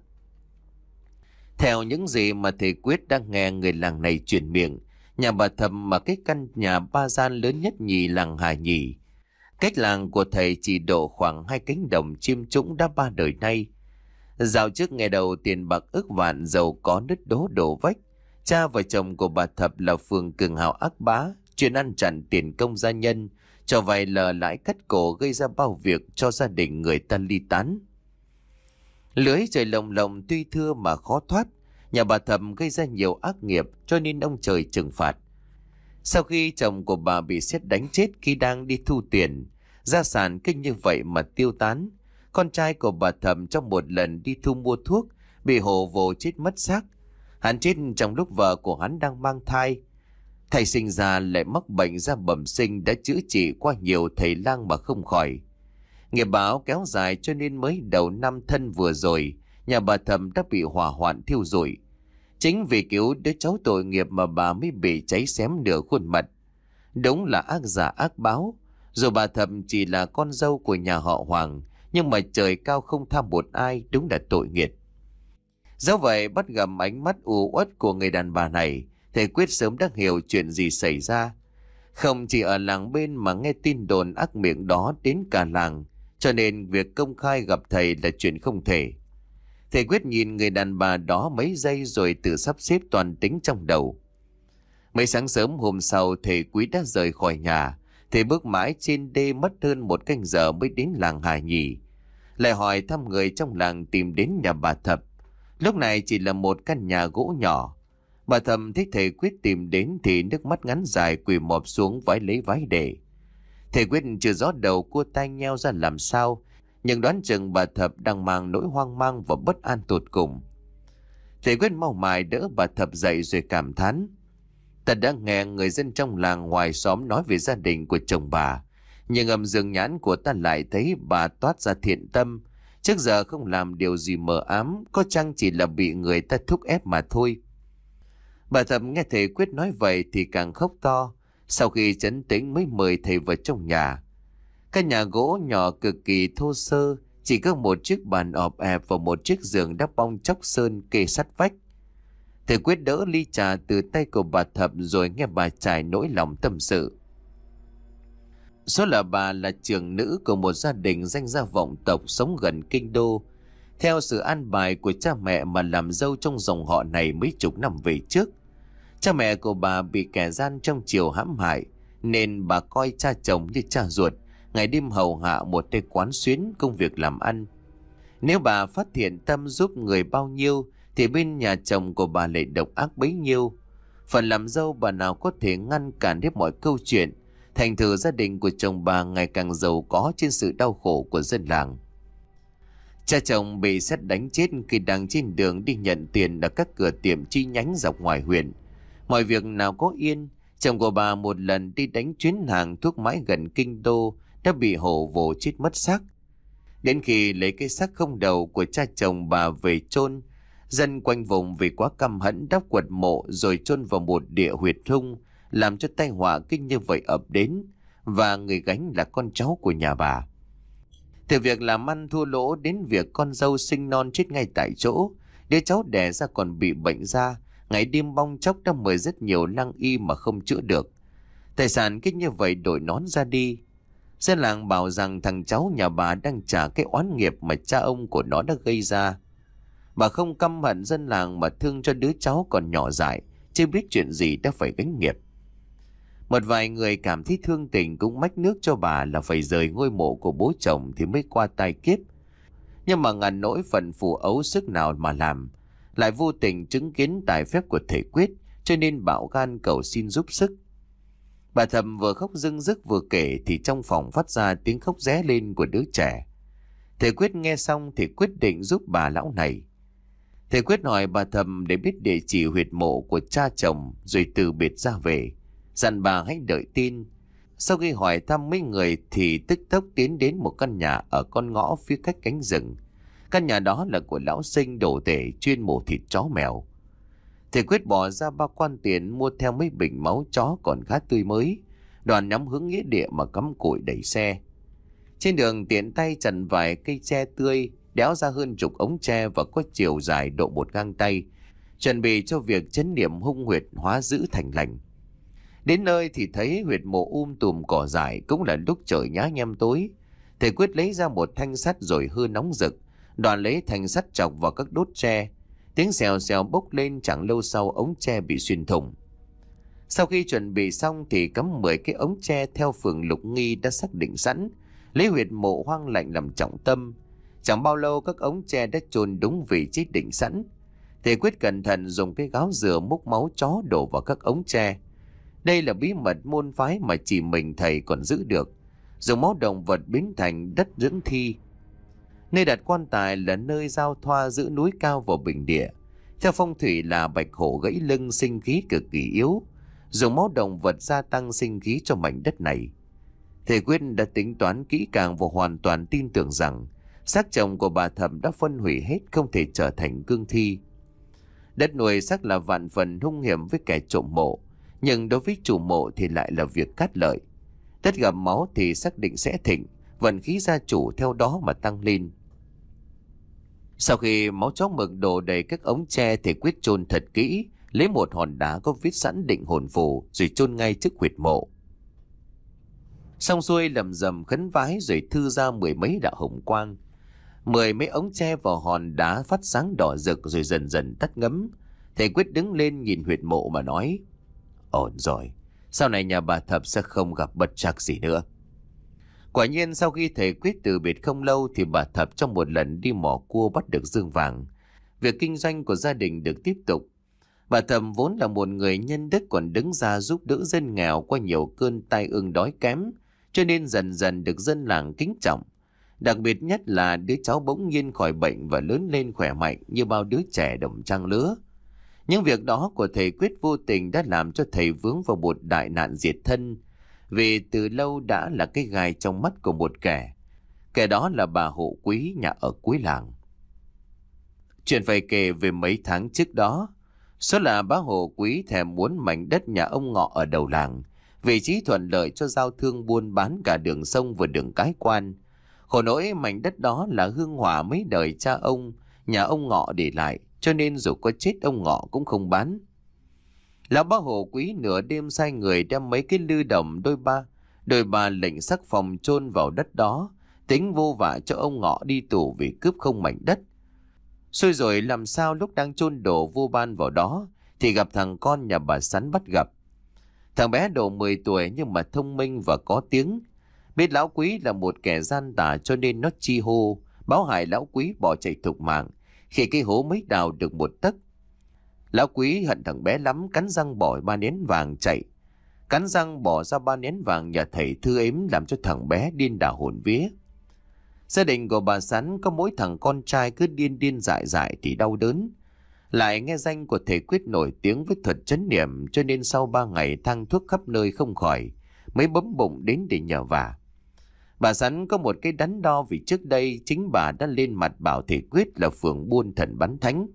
Theo những gì mà thầy Quyết đang nghe người làng này truyền miệng, nhà bà Thập mà cái căn nhà ba gian lớn nhất nhì làng Hà Nhì. Cách làng của thầy chỉ độ khoảng hai cánh đồng chiêm trũng đã ba đời nay. Dạo trước ngày đầu tiền bạc ức vạn, giàu có nứt đố đổ vách. Cha và chồng của bà Thập là phường cường hào ác bá, chuyên ăn chặn tiền công gia nhân, cho vay lờ lãi cắt cổ, gây ra bao việc cho gia đình người ta ly tán. Lưới trời lồng lồng tuy thưa mà khó thoát, nhà bà Thập gây ra nhiều ác nghiệp cho nên ông trời trừng phạt. Sau khi chồng của bà bị sét đánh chết khi đang đi thu tiền, gia sản kinh như vậy mà tiêu tán, con trai của bà Thập trong một lần đi thu mua thuốc bị hổ vồ chết mất xác. Hắn chết trong lúc vợ của hắn đang mang thai. Thầy sinh ra lại mắc bệnh da bẩm sinh, đã chữa trị qua nhiều thầy lang mà không khỏi. Nghiệp báo kéo dài cho nên mới đầu năm Thân vừa rồi, nhà bà Thập đã bị hỏa hoạn thiêu rụi. Chính vì cứu đứa cháu tội nghiệp mà bà mới bị cháy xém nửa khuôn mặt. Đúng là ác giả ác báo. Dù bà Thập chỉ là con dâu của nhà họ Hoàng, nhưng mà trời cao không tha một ai, đúng là tội nghiệt. Dẫu vậy, bắt gặp ánh mắt u uất của người đàn bà này, thầy Quyết sớm đã hiểu chuyện gì xảy ra. Không chỉ ở làng bên mà nghe tin đồn ác miệng đó đến cả làng, cho nên việc công khai gặp thầy là chuyện không thể. Thầy Quyết nhìn người đàn bà đó mấy giây rồi tự sắp xếp toàn tính trong đầu. Mấy sáng sớm hôm sau, thầy Quý đã rời khỏi nhà. Thầy bước mãi trên đê mất hơn một canh giờ mới đến làng Hà Nhì. Lại hỏi thăm người trong làng tìm đến nhà bà Thập. Lúc này chỉ là một căn nhà gỗ nhỏ. Bà Thập thấy thầy Quyết tìm đến thì nước mắt ngắn dài quỳ mọp xuống vái lấy vái để. Thầy Quyết chưa rõ đầu cua tai nheo ra làm sao, nhưng đoán chừng bà Thập đang mang nỗi hoang mang và bất an tột cùng. Thầy Quyết mau mài đỡ bà Thập dậy rồi cảm thán: Ta đã nghe người dân trong làng ngoài xóm nói về gia đình của chồng bà, nhưng âm dương nhãn của ta lại thấy bà toát ra thiện tâm. Trước giờ không làm điều gì mờ ám, có chăng chỉ là bị người ta thúc ép mà thôi. Bà Thập nghe thầy Quyết nói vậy thì càng khóc to. Sau khi trấn tĩnh mới mời thầy vào trong nhà. Căn nhà gỗ nhỏ cực kỳ thô sơ, chỉ có một chiếc bàn ọp ẹp và một chiếc giường đắp bong chóc sơn kê sát vách. Thầy Quyết đỡ ly trà từ tay của bà Thập rồi nghe bà trải nỗi lòng tâm sự. Số là bà là trưởng nữ của một gia đình danh gia vọng tộc sống gần kinh đô. Theo sự an bài của cha mẹ mà làm dâu trong dòng họ này mấy chục năm về trước. Cha mẹ của bà bị kẻ gian trong triều hãm hại, nên bà coi cha chồng như cha ruột, ngày đêm hầu hạ một tay quán xuyến công việc làm ăn. Nếu bà phát hiện tâm giúp người bao nhiêu thì bên nhà chồng của bà lại độc ác bấy nhiêu. Phần làm dâu bà nào có thể ngăn cản hết mọi câu chuyện. Thành thử gia đình của chồng bà ngày càng giàu có trên sự đau khổ của dân làng. Cha chồng bị sét đánh chết khi đang trên đường đi nhận tiền ở các cửa tiệm chi nhánh dọc ngoài huyện. Mọi việc nào có yên, chồng của bà một lần đi đánh chuyến hàng thuốc mãi gần kinh đô đã bị hổ vồ chết mất xác. Đến khi lấy cái xác không đầu của cha chồng bà về chôn, dân quanh vùng vì quá căm hẫn đắp quật mộ rồi chôn vào một địa huyệt thung, làm cho tai họa kinh như vậy ập đến, và người gánh là con cháu của nhà bà. Từ việc làm ăn thua lỗ đến việc con dâu sinh non chết ngay tại chỗ, đứa cháu đẻ ra còn bị bệnh da, ngày đêm bong chóc đã mời rất nhiều lăng y mà không chữa được. Tài sản cứ như vậy đổi nón ra đi. Dân làng bảo rằng thằng cháu nhà bà đang trả cái oán nghiệp mà cha ông của nó đã gây ra. Bà không căm hận dân làng mà thương cho đứa cháu còn nhỏ dại, chưa biết chuyện gì đã phải gánh nghiệp. Một vài người cảm thấy thương tình cũng mách nước cho bà là phải rời ngôi mộ của bố chồng thì mới qua tai kiếp. Nhưng mà ngàn nỗi phận phù ấu sức nào mà làm, lại vô tình chứng kiến tài phép của thầy Quyết, cho nên bạo gan cầu xin giúp sức. Bà Thầm vừa khóc rưng rức vừa kể thì trong phòng phát ra tiếng khóc ré lên của đứa trẻ. Thầy Quyết nghe xong thì quyết định giúp bà lão này. Thầy Quyết hỏi bà Thầm để biết địa chỉ huyệt mộ của cha chồng rồi từ biệt ra về, dặn bà hãy đợi tin. Sau khi hỏi thăm mấy người thì tức tốc tiến đến một căn nhà ở con ngõ phía cách cánh rừng. Căn nhà đó là của lão Sinh đồ tể chuyên mổ thịt chó mèo. Thầy Quyết bỏ ra ba quan tiền mua theo mấy bình máu chó còn khá tươi mới, đoàn nhắm hướng nghĩa địa mà cắm cụi đẩy xe. Trên đường tiện tay chặt vài cây tre tươi, đẽo ra hơn chục ống tre và có chiều dài độ một gang tay, chuẩn bị cho việc chấn niệm hung huyệt hóa dữ thành lành. Đến nơi thì thấy huyệt mộ um tùm cỏ dại, cũng là lúc trời nhá nhem tối. Thầy Quyết lấy ra một thanh sắt rồi hư nóng rực, đoàn lấy thanh sắt chọc vào các đốt tre. Tiếng xèo xèo bốc lên, chẳng lâu sau ống tre bị xuyên thủng. Sau khi chuẩn bị xong thì cắm mười cái ống tre theo phường Lục Nghi đã xác định sẵn, lấy huyệt mộ hoang lạnh làm trọng tâm. Chẳng bao lâu các ống tre đã chôn đúng vị trí định sẵn. Thầy Quyết cẩn thận dùng cái gáo dừa múc máu chó đổ vào các ống tre. Đây là bí mật môn phái mà chỉ mình thầy còn giữ được. Dùng máu động vật biến thành đất dưỡng thi. Nơi đặt quan tài là nơi giao thoa giữa núi cao và bình địa. Theo phong thủy là bạch hổ gãy lưng sinh khí cực kỳ yếu. Dùng máu động vật gia tăng sinh khí cho mảnh đất này. Thầy Quyết đã tính toán kỹ càng và hoàn toàn tin tưởng rằng xác chồng của bà Thầm đã phân hủy hết, không thể trở thành cương thi. Đất nuôi xác là vạn phần hung hiểm với kẻ trộm mộ, nhưng đối với chủ mộ thì lại là việc cát lợi. Đất gặp máu thì xác định sẽ thịnh, vận khí gia chủ theo đó mà tăng lên. Sau khi máu chó mực đổ đầy các ống tre thì Quyết chôn thật kỹ, lấy một hòn đá có viết sẵn định hồn phù rồi chôn ngay trước huyệt mộ. Xong xuôi lầm rầm khấn vái rồi thư ra mười mấy đạo hồng quang. Mười mấy ống tre vào hòn đá phát sáng đỏ rực rồi dần dần tắt ngấm. Thầy Quyết đứng lên nhìn huyệt mộ mà nói: Ổn rồi, sau này nhà bà Thập sẽ không gặp bất trắc gì nữa. Quả nhiên sau khi thầy Quyết từ biệt không lâu thì bà Thập trong một lần đi mò cua bắt được dương vàng. Việc kinh doanh của gia đình được tiếp tục. Bà Thập vốn là một người nhân đức còn đứng ra giúp đỡ dân nghèo qua nhiều cơn tai ương đói kém, cho nên dần dần được dân làng kính trọng. Đặc biệt nhất là đứa cháu bỗng nhiên khỏi bệnh và lớn lên khỏe mạnh như bao đứa trẻ đồng trang lứa. Những việc đó của thầy Quyết vô tình đã làm cho thầy vướng vào một đại nạn diệt thân, vì từ lâu đã là cái gai trong mắt của một kẻ. Kẻ đó là bà Hộ Quý nhà ở cuối làng. Chuyện phải kể về mấy tháng trước đó. Số là bá Hộ Quý thèm muốn mảnh đất nhà ông Ngọ ở đầu làng, vị trí thuận lợi cho giao thương buôn bán cả đường sông và đường cái quan. Khổ nỗi mảnh đất đó là hương hỏa mấy đời cha ông, nhà ông Ngọ để lại, cho nên dù có chết ông Ngọ cũng không bán. Lão bá Hộ Quý nửa đêm sai người đem mấy cái lư đồng đôi ba, đôi ba lệnh sắc phòng chôn vào đất đó, tính vô vạ cho ông Ngọ đi tù vì cướp không mảnh đất. Xui rồi làm sao lúc đang chôn đồ vô ban vào đó thì gặp thằng con nhà bà Sắn bắt gặp. Thằng bé độ mười tuổi nhưng mà thông minh và có tiếng. Biết lão Quý là một kẻ gian tà cho nên nó chi hô, báo hại lão Quý bỏ chạy thục mạng khi cái hố mới đào được một tấc. Lão Quý hận thằng bé lắm, cắn răng bỏ ba nén vàng chạy. Cắn răng bỏ ra ba nén vàng nhà thầy thư ếm, làm cho thằng bé điên đảo hồn vía. Gia đình của bà Sắn có mỗi thằng con trai cứ điên điên dại dại thì đau đớn. Lại nghe danh của thầy Quyết nổi tiếng với thuật chấn niệm, cho nên sau ba ngày thang thuốc khắp nơi không khỏi, mới bấm bụng đến để nhờ vả. Bà Sắn có một cái đắn đo, vì trước đây chính bà đã lên mặt bảo thầy Quyết là phường buôn thần bắn thánh.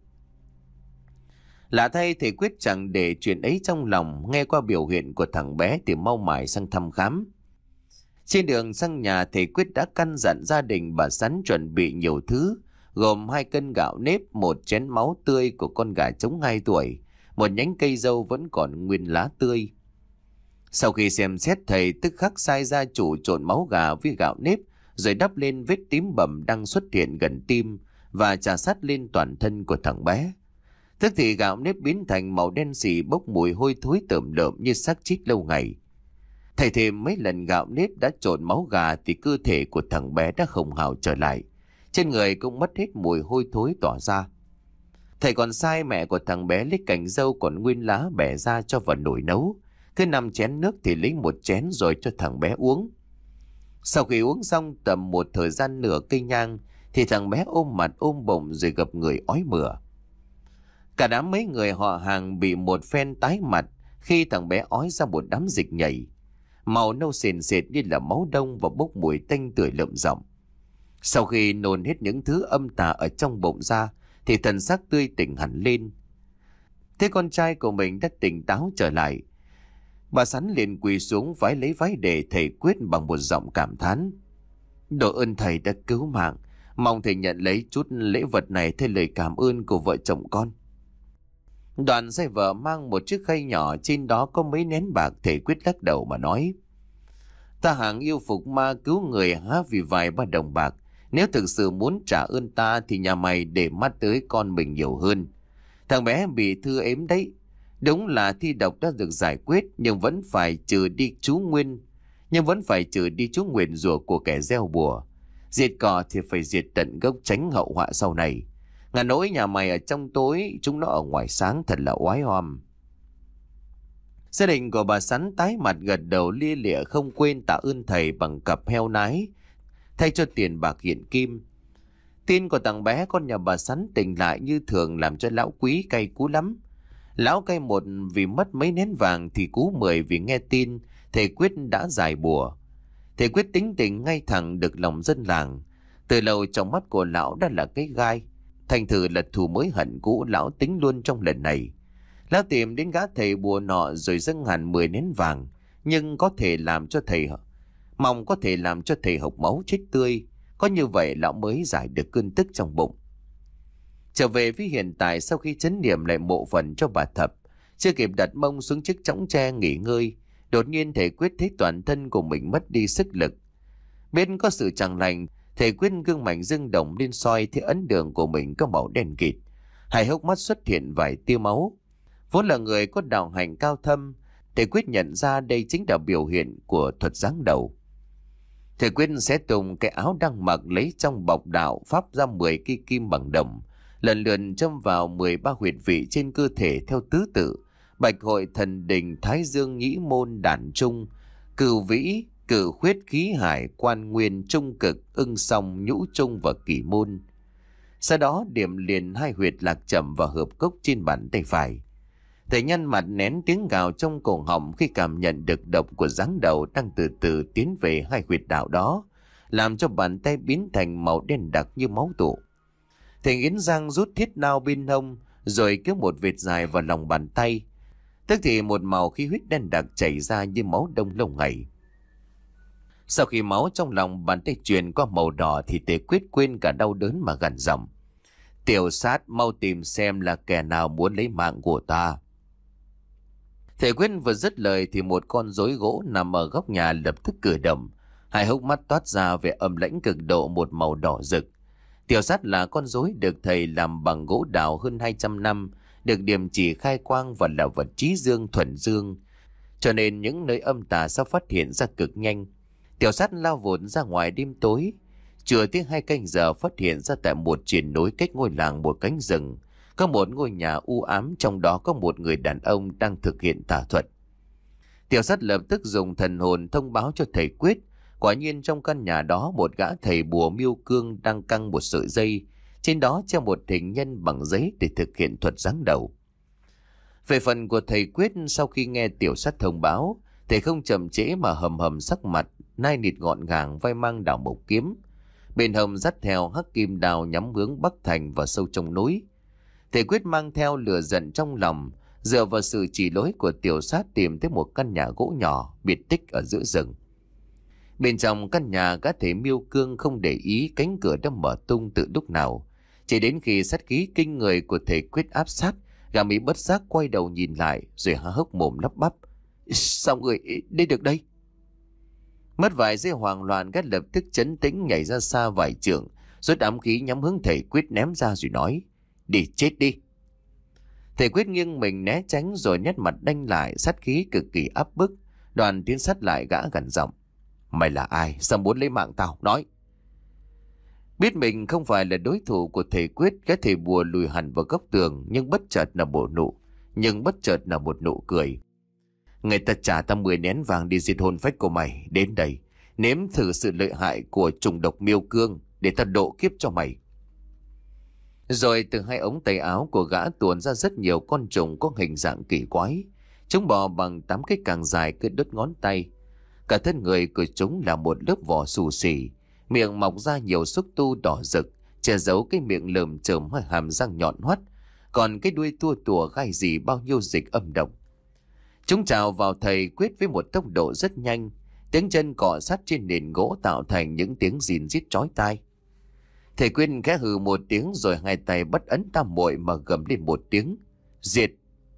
Lạ thay, thầy Quyết chẳng để chuyện ấy trong lòng, nghe qua biểu hiện của thằng bé thì mau mải sang thăm khám. Trên đường sang nhà, thầy Quyết đã căn dặn gia đình bà Sắn chuẩn bị nhiều thứ, gồm hai cân gạo nếp, một chén máu tươi của con gà trống hai tuổi, một nhánh cây dâu vẫn còn nguyên lá tươi. Sau khi xem xét, thầy tức khắc sai gia chủ trộn máu gà với gạo nếp, rồi đắp lên vết tím bầm đang xuất hiện gần tim và chà sát lên toàn thân của thằng bé. Tức thì gạo nếp biến thành màu đen xì, bốc mùi hôi thối tởm lợm như xác chết lâu ngày. Thầy thêm mấy lần gạo nếp đã trộn máu gà thì cơ thể của thằng bé đã hồng hào trở lại, trên người cũng mất hết mùi hôi thối tỏa ra. Thầy còn sai mẹ của thằng bé lấy cành dâu còn nguyên lá bẻ ra cho vào nồi nấu, cứ năm chén nước thì lấy một chén rồi cho thằng bé uống. Sau khi uống xong tầm một thời gian nửa cây nhang thì thằng bé ôm mặt ôm bụng rồi gập người ói mửa. Cả đám mấy người họ hàng bị một phen tái mặt khi thằng bé ói ra một đám dịch nhảy, màu nâu sền sệt như là máu đông và bốc mùi tanh tưởi lợm giọng. Sau khi nôn hết những thứ âm tà ở trong bụng ra thì thần sắc tươi tỉnh hẳn lên. Thế con trai của mình đã tỉnh táo trở lại, bà Sắn liền quỳ xuống vái lấy váy để thầy Quyết bằng một giọng cảm thán: "Đội ơn thầy đã cứu mạng, mong thầy nhận lấy chút lễ vật này thay lời cảm ơn của vợ chồng con." Đoàn dây vợ mang một chiếc khay nhỏ, trên đó có mấy nén bạc. Thầy Quyết lắc đầu mà nói: "Ta hàng yêu phục ma cứu người há vì vài ba đồng bạc. Nếu thực sự muốn trả ơn ta thì nhà mày để mắt tới con mình nhiều hơn. Thằng bé bị thư ếm đấy. Đúng là thi độc đã được giải quyết, nhưng vẫn phải trừ đi chú nguyên, nhưng vẫn phải trừ đi chú nguyền rủa của kẻ gieo bùa. Diệt cỏ thì phải diệt tận gốc, tránh hậu họa sau này. Ngà nỗi nhà mày ở trong tối, chúng nó ở ngoài sáng, thật là oái oăm." Gia đình của bà Sắn tái mặt gật đầu lia lịa, không quên tạ ơn thầy bằng cặp heo nái thay cho tiền bạc hiện kim. Tin của thằng bé con nhà bà Sắn tỉnh lại như thường làm cho lão Quý cay cú lắm. Lão cay một vì mất mấy nén vàng, thì cú mười vì nghe tin thầy Quyết đã giải bùa. Thầy Quyết tính tình ngay thẳng, được lòng dân làng. Từ lâu trong mắt của lão đã là cái gai, thành thử là thù mới hận cũ, lão tính luôn trong lần này. Lão tìm đến gã thầy bùa nọ rồi dâng hẳn mười nén vàng, nhưng có thể làm cho thầy mong có thể làm cho thầy hộc máu chết tươi. Có như vậy lão mới giải được cơn tức trong bụng. Trở về với hiện tại, sau khi chấn niệm lại mộ phần cho bà Thập, chưa kịp đặt mông xuống chiếc chõng tre nghỉ ngơi, đột nhiên thầy Quyết thấy toàn thân của mình mất đi sức lực. Bên có sự chẳng lành, thầy Quyết gương mặt dưng đồng lên soi thấy ấn đường của mình có màu đen kịt, hai hốc mắt xuất hiện vài tia máu. Vốn là người có đạo hành cao thâm, thầy Quyết nhận ra đây chính là biểu hiện của thuật giáng đầu. Thầy Quyết xé tung cái áo đang mặc, lấy trong bọc đạo pháp ra mười cây kim bằng đồng, lần lượt châm vào mười ba huyệt vị trên cơ thể theo tứ tự: Bạch Hội, Thần Đình, Thái Dương, Nhĩ Môn, Đản Trung, Cửu Vĩ, Cửu Khuyết, Khí Hải, Quan Nguyên, Trung Cực, Ưng Song, Nhũ Trung và Kỷ Môn. Sau đó điểm liền hai huyệt lạc trầm và hợp cốc trên bàn tay phải. Thầy nhăn mặt nén tiếng gào trong cổ họng khi cảm nhận được độc của giáng đầu đang từ từ tiến về hai huyệt đạo đó, làm cho bàn tay biến thành màu đen đặc như máu tụ. Thầy nghiến răng rút thiết đao bên hông, rồi kéo một vệt dài vào lòng bàn tay. Tức thì một màu khí huyết đen đặc chảy ra như máu đông lâu ngày. Sau khi máu trong lòng bàn tay truyền qua màu đỏ thì thầy Quyết quên cả đau đớn mà gằn giọng: "Tiểu sát, mau tìm xem là kẻ nào muốn lấy mạng của ta." Thầy Quyết vừa dứt lời thì một con rối gỗ nằm ở góc nhà lập tức cử động, hai hốc mắt toát ra vẻ âm lãnh cực độ, một màu đỏ rực. Tiểu sát là con rối được thầy làm bằng gỗ đào hơn hai trăm năm, được điểm chỉ khai quang và là vật trí dương thuần dương, cho nên những nơi âm tà sẽ phát hiện ra cực nhanh. Tiểu sát lao vụt ra ngoài đêm tối, chưa tới hai canh giờ phát hiện ra tại một triển núi cách ngôi làng một cánh rừng, Có một ngôi nhà u ám, trong đó có một người đàn ông đang thực hiện tà thuật. Tiểu Sắt lập tức dùng thần hồn thông báo cho thầy Quyết. Quả nhiên trong căn nhà đó một gã thầy bùa miêu cương đang căng một sợi dây, trên đó treo một hình nhân bằng giấy để thực hiện thuật giáng đầu. Về phần của thầy Quyết, sau khi nghe Tiểu Sắt thông báo, thầy không chậm trễ mà hầm hầm sắc mặt, nai nịt gọn gàng, vai mang đào mộc kiếm, bên hông dắt theo hắc kim đào nhắm hướng Bắc Thành vào sâu trong núi. Thầy Quyết mang theo lửa giận trong lòng, dựa vào sự chỉ lối của Tiểu Sát tìm tới một căn nhà gỗ nhỏ biệt tích ở giữa rừng. Bên trong căn nhà, gã thầy miêu cương không để ý cánh cửa đã mở tung từ lúc nào. Chỉ đến khi sát khí kinh người của thầy Quyết áp sát, gã mới bất giác quay đầu nhìn lại rồi há hốc mồm lắp bắp: "Sao người đi được đây?" Mất vài giây hoảng loạn, gã lập tức trấn tĩnh nhảy ra xa vài trượng, rút ám khí nhắm hướng thầy Quyết ném ra rồi nói: "Đi chết đi." Thầy Quyết nghiêng mình né tránh rồi nét mặt đanh lại, sát khí cực kỳ áp bức. Đoàn tiến sát lại gã gần giọng: "Mày là ai? Sao muốn lấy mạng tao? Nói!" Biết mình không phải là đối thủ của thầy Quyết, cái thầy bùa lùi hẳn vào góc tường, nhưng bất chợt là bộ nụ, nhưng bất chợt là một nụ cười. "Người ta trả ta mười nén vàng đi diệt hồn phách của mày. Đến đây, nếm thử sự lợi hại của trùng độc miêu cương để ta độ kiếp cho mày." Rồi từ hai ống tay áo của gã tuôn ra rất nhiều con trùng có hình dạng kỳ quái. Chúng bò bằng tám cái càng dài cứ đứt ngón tay. Cả thân người của chúng là một lớp vỏ xù xì, miệng mọc ra nhiều xúc tu đỏ rực, che giấu cái miệng lởm chởm hai hàm răng nhọn hoắt, còn cái đuôi tua tủa gai gì bao nhiêu dịch âm độc. Chúng trào vào thầy Quyết với một tốc độ rất nhanh, tiếng chân cọ sát trên nền gỗ tạo thành những tiếng rìn rít chói tai. Thầy Quyết khẽ hừ một tiếng rồi hai tay bắt ấn tam muội mà gầm lên một tiếng: "Diệt!"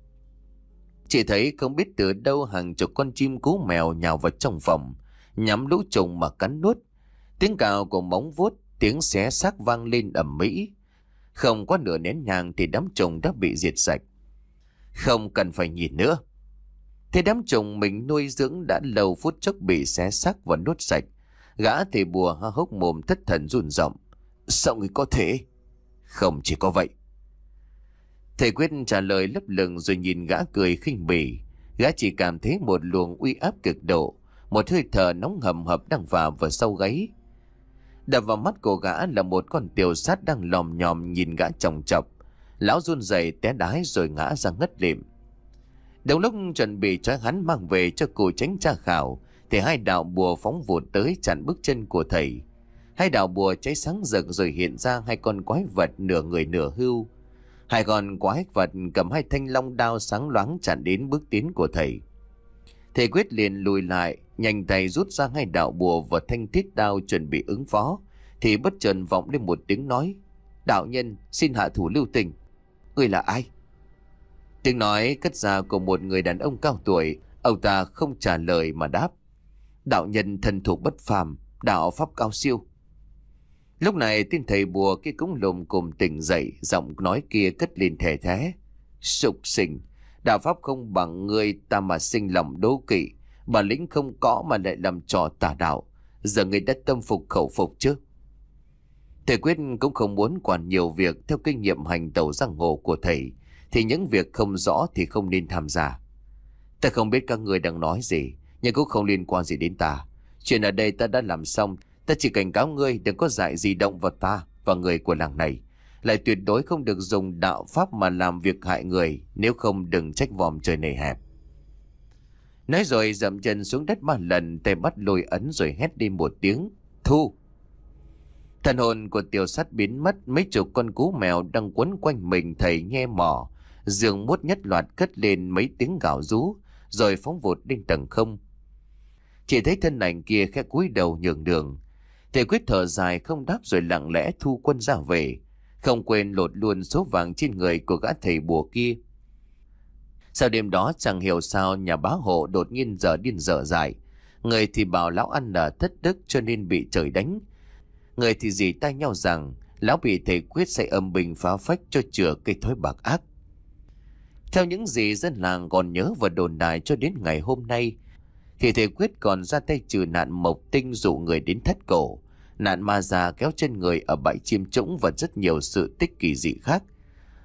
Chỉ thấy không biết từ đâu hàng chục con chim cú mèo nhào vào trong phòng, nhắm lũ trùng mà cắn nuốt. Tiếng cào của móng vuốt, tiếng xé xác vang lên ầm ĩ. Không quá nửa nén nhang thì đám trùng đã bị diệt sạch. Không cần phải nhìn nữa. Thế đám trùng mình nuôi dưỡng đã lâu phút chốc bị xé xác và nuốt sạch. Gã thầy bùa há hốc mồm thất thần run giọng: "Sao người có thể?" "Không chỉ có vậy." Thầy Quyết trả lời lấp lửng rồi nhìn gã cười khinh bỉ. Gã chỉ cảm thấy một luồng uy áp cực độ, một hơi thở nóng hầm hập đang vào vào sau gáy. Đập vào mắt của gã là một con tiểu sát đang lòm nhòm nhìn gã chòng chọc. Lão run rẩy té đái rồi ngã ra ngất lịm. Đồng lúc chuẩn bị cho hắn mang về cho cụ tránh tra khảo, thì hai đạo bùa phóng vụt tới chặn bước chân của thầy. Hai đạo bùa cháy sáng rực rồi hiện ra hai con quái vật nửa người nửa hưu. Hai con quái vật cầm hai thanh long đao sáng loáng chặn đến bước tiến của thầy. Thầy Quyết liền lùi lại, nhanh tay rút ra hai đạo bùa và thanh thiết đao chuẩn bị ứng phó, thì bất chợt vọng lên một tiếng nói: "Đạo nhân, xin hạ thủ lưu tình." "Ngươi là ai?" Tiếng nói cất ra của một người đàn ông cao tuổi. Ông ta không trả lời mà đáp: "Đạo nhân thần thủ bất phàm, đạo pháp cao siêu." Lúc này tên thầy bùa kia cũng lồm cồm tỉnh dậy, giọng nói kia cất lên thè thé: "Súc sinh, đạo pháp không bằng ngươi ta mà sinh lòng đố kỵ, bản lĩnh không có mà lại làm trò tà đạo. Giờ ngươi đã tâm phục khẩu phục chứ?" Thầy Quyết cũng không muốn quản nhiều việc. Theo kinh nghiệm hành tẩu giang hồ của thầy thì những việc không rõ thì không nên tham gia. "Ta không biết các người đang nói gì, nhưng cũng không liên quan gì đến ta. Chuyện ở đây ta đã làm xong. Ta chỉ cảnh cáo ngươi đừng có dại gì động vào ta và người của làng này. Lại tuyệt đối không được dùng đạo pháp mà làm việc hại người, nếu không đừng trách vòm trời này hẹp." Nói rồi dậm chân xuống đất ba lần, tay bắt lôi ấn rồi hét đi một tiếng: "Thu!" Thần hồn của Tiểu Sắt biến mất. Mấy chục con cú mèo đang quấn quanh mình thầy nghe mỏ, giường mốt nhất loạt cất lên mấy tiếng gào rú rồi phóng vụt lên tầng không. Chỉ thấy thân ảnh kia khẽ cúi đầu nhường đường. Thầy Quyết thở dài không đáp rồi lặng lẽ thu quân ra về, không quên lột luôn số vàng trên người của gã thầy bùa kia. Sau đêm đó chẳng hiểu sao nhà bá hộ đột nhiên dở điên dở dại. Người thì bảo lão ăn ở thất đức cho nên bị trời đánh. Người thì dì tai nhau rằng lão bị thầy Quyết xây âm bình phá phách cho chừa cây thói bạc ác. Theo những gì dân làng còn nhớ và đồn đại cho đến ngày hôm nay, thì thầy Quyết còn ra tay trừ nạn mộc tinh dụ người đến thắt cổ, nạn ma già kéo chân người ở bãi chim trũng và rất nhiều sự tích kỳ dị khác.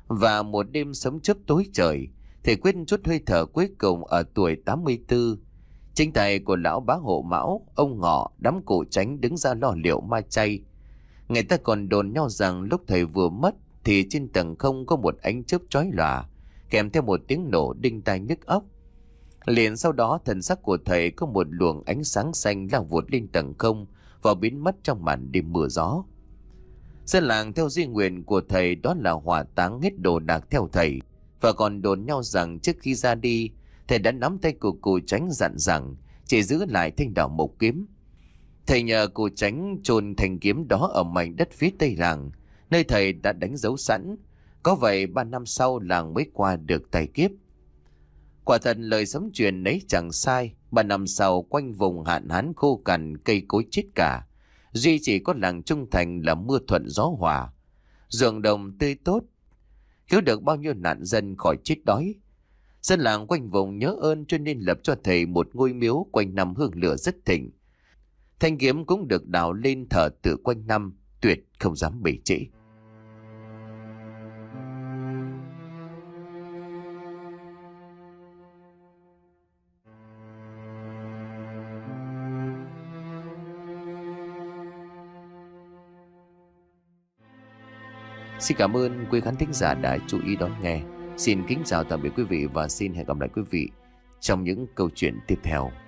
Và một đêm sấm chớp tối trời, thầy quyết chút hơi thở cuối cùng ở tuổi tám mươi tư. Chính tay của lão bá hộ Mão, ông Ngọ, đám cụ Tránh đứng ra lo liệu ma chay. Người ta còn đồn nhau rằng lúc thầy vừa mất thì trên tầng không có một ánh chớp chói lòa, kèm theo một tiếng nổ đinh tai nhức óc. Liền sau đó thần sắc của thầy có một luồng ánh sáng xanh lao vụt lên tầng không và biến mất trong màn đêm mưa gió. Dân làng theo di nguyện của thầy đó là hỏa táng hết đồ đạc theo thầy, và còn đồn nhau rằng trước khi ra đi, thầy đã nắm tay của cụ Tránh dặn rằng chỉ giữ lại thanh đào mộc kiếm. Thầy nhờ cụ Tránh chôn thanh kiếm đó ở mảnh đất phía tây làng, nơi thầy đã đánh dấu sẵn. Có vậy ba năm sau làng mới qua được tai kiếp. Quả thật lời sấm truyền ấy chẳng sai. Ba năm sau quanh vùng hạn hán khô cằn, cây cối chết cả, duy chỉ có làng Trung Thành là mưa thuận gió hòa, ruộng đồng tươi tốt, cứu được bao nhiêu nạn dân khỏi chết đói. Dân làng quanh vùng nhớ ơn cho nên lập cho thầy một ngôi miếu quanh năm hương lửa rất thịnh. Thanh kiếm cũng được đào lên thờ tự quanh năm, tuyệt không dám bể trễ. Xin cảm ơn quý khán thính giả đã chú ý đón nghe. Xin kính chào tạm biệt quý vị và xin hẹn gặp lại quý vị trong những câu chuyện tiếp theo.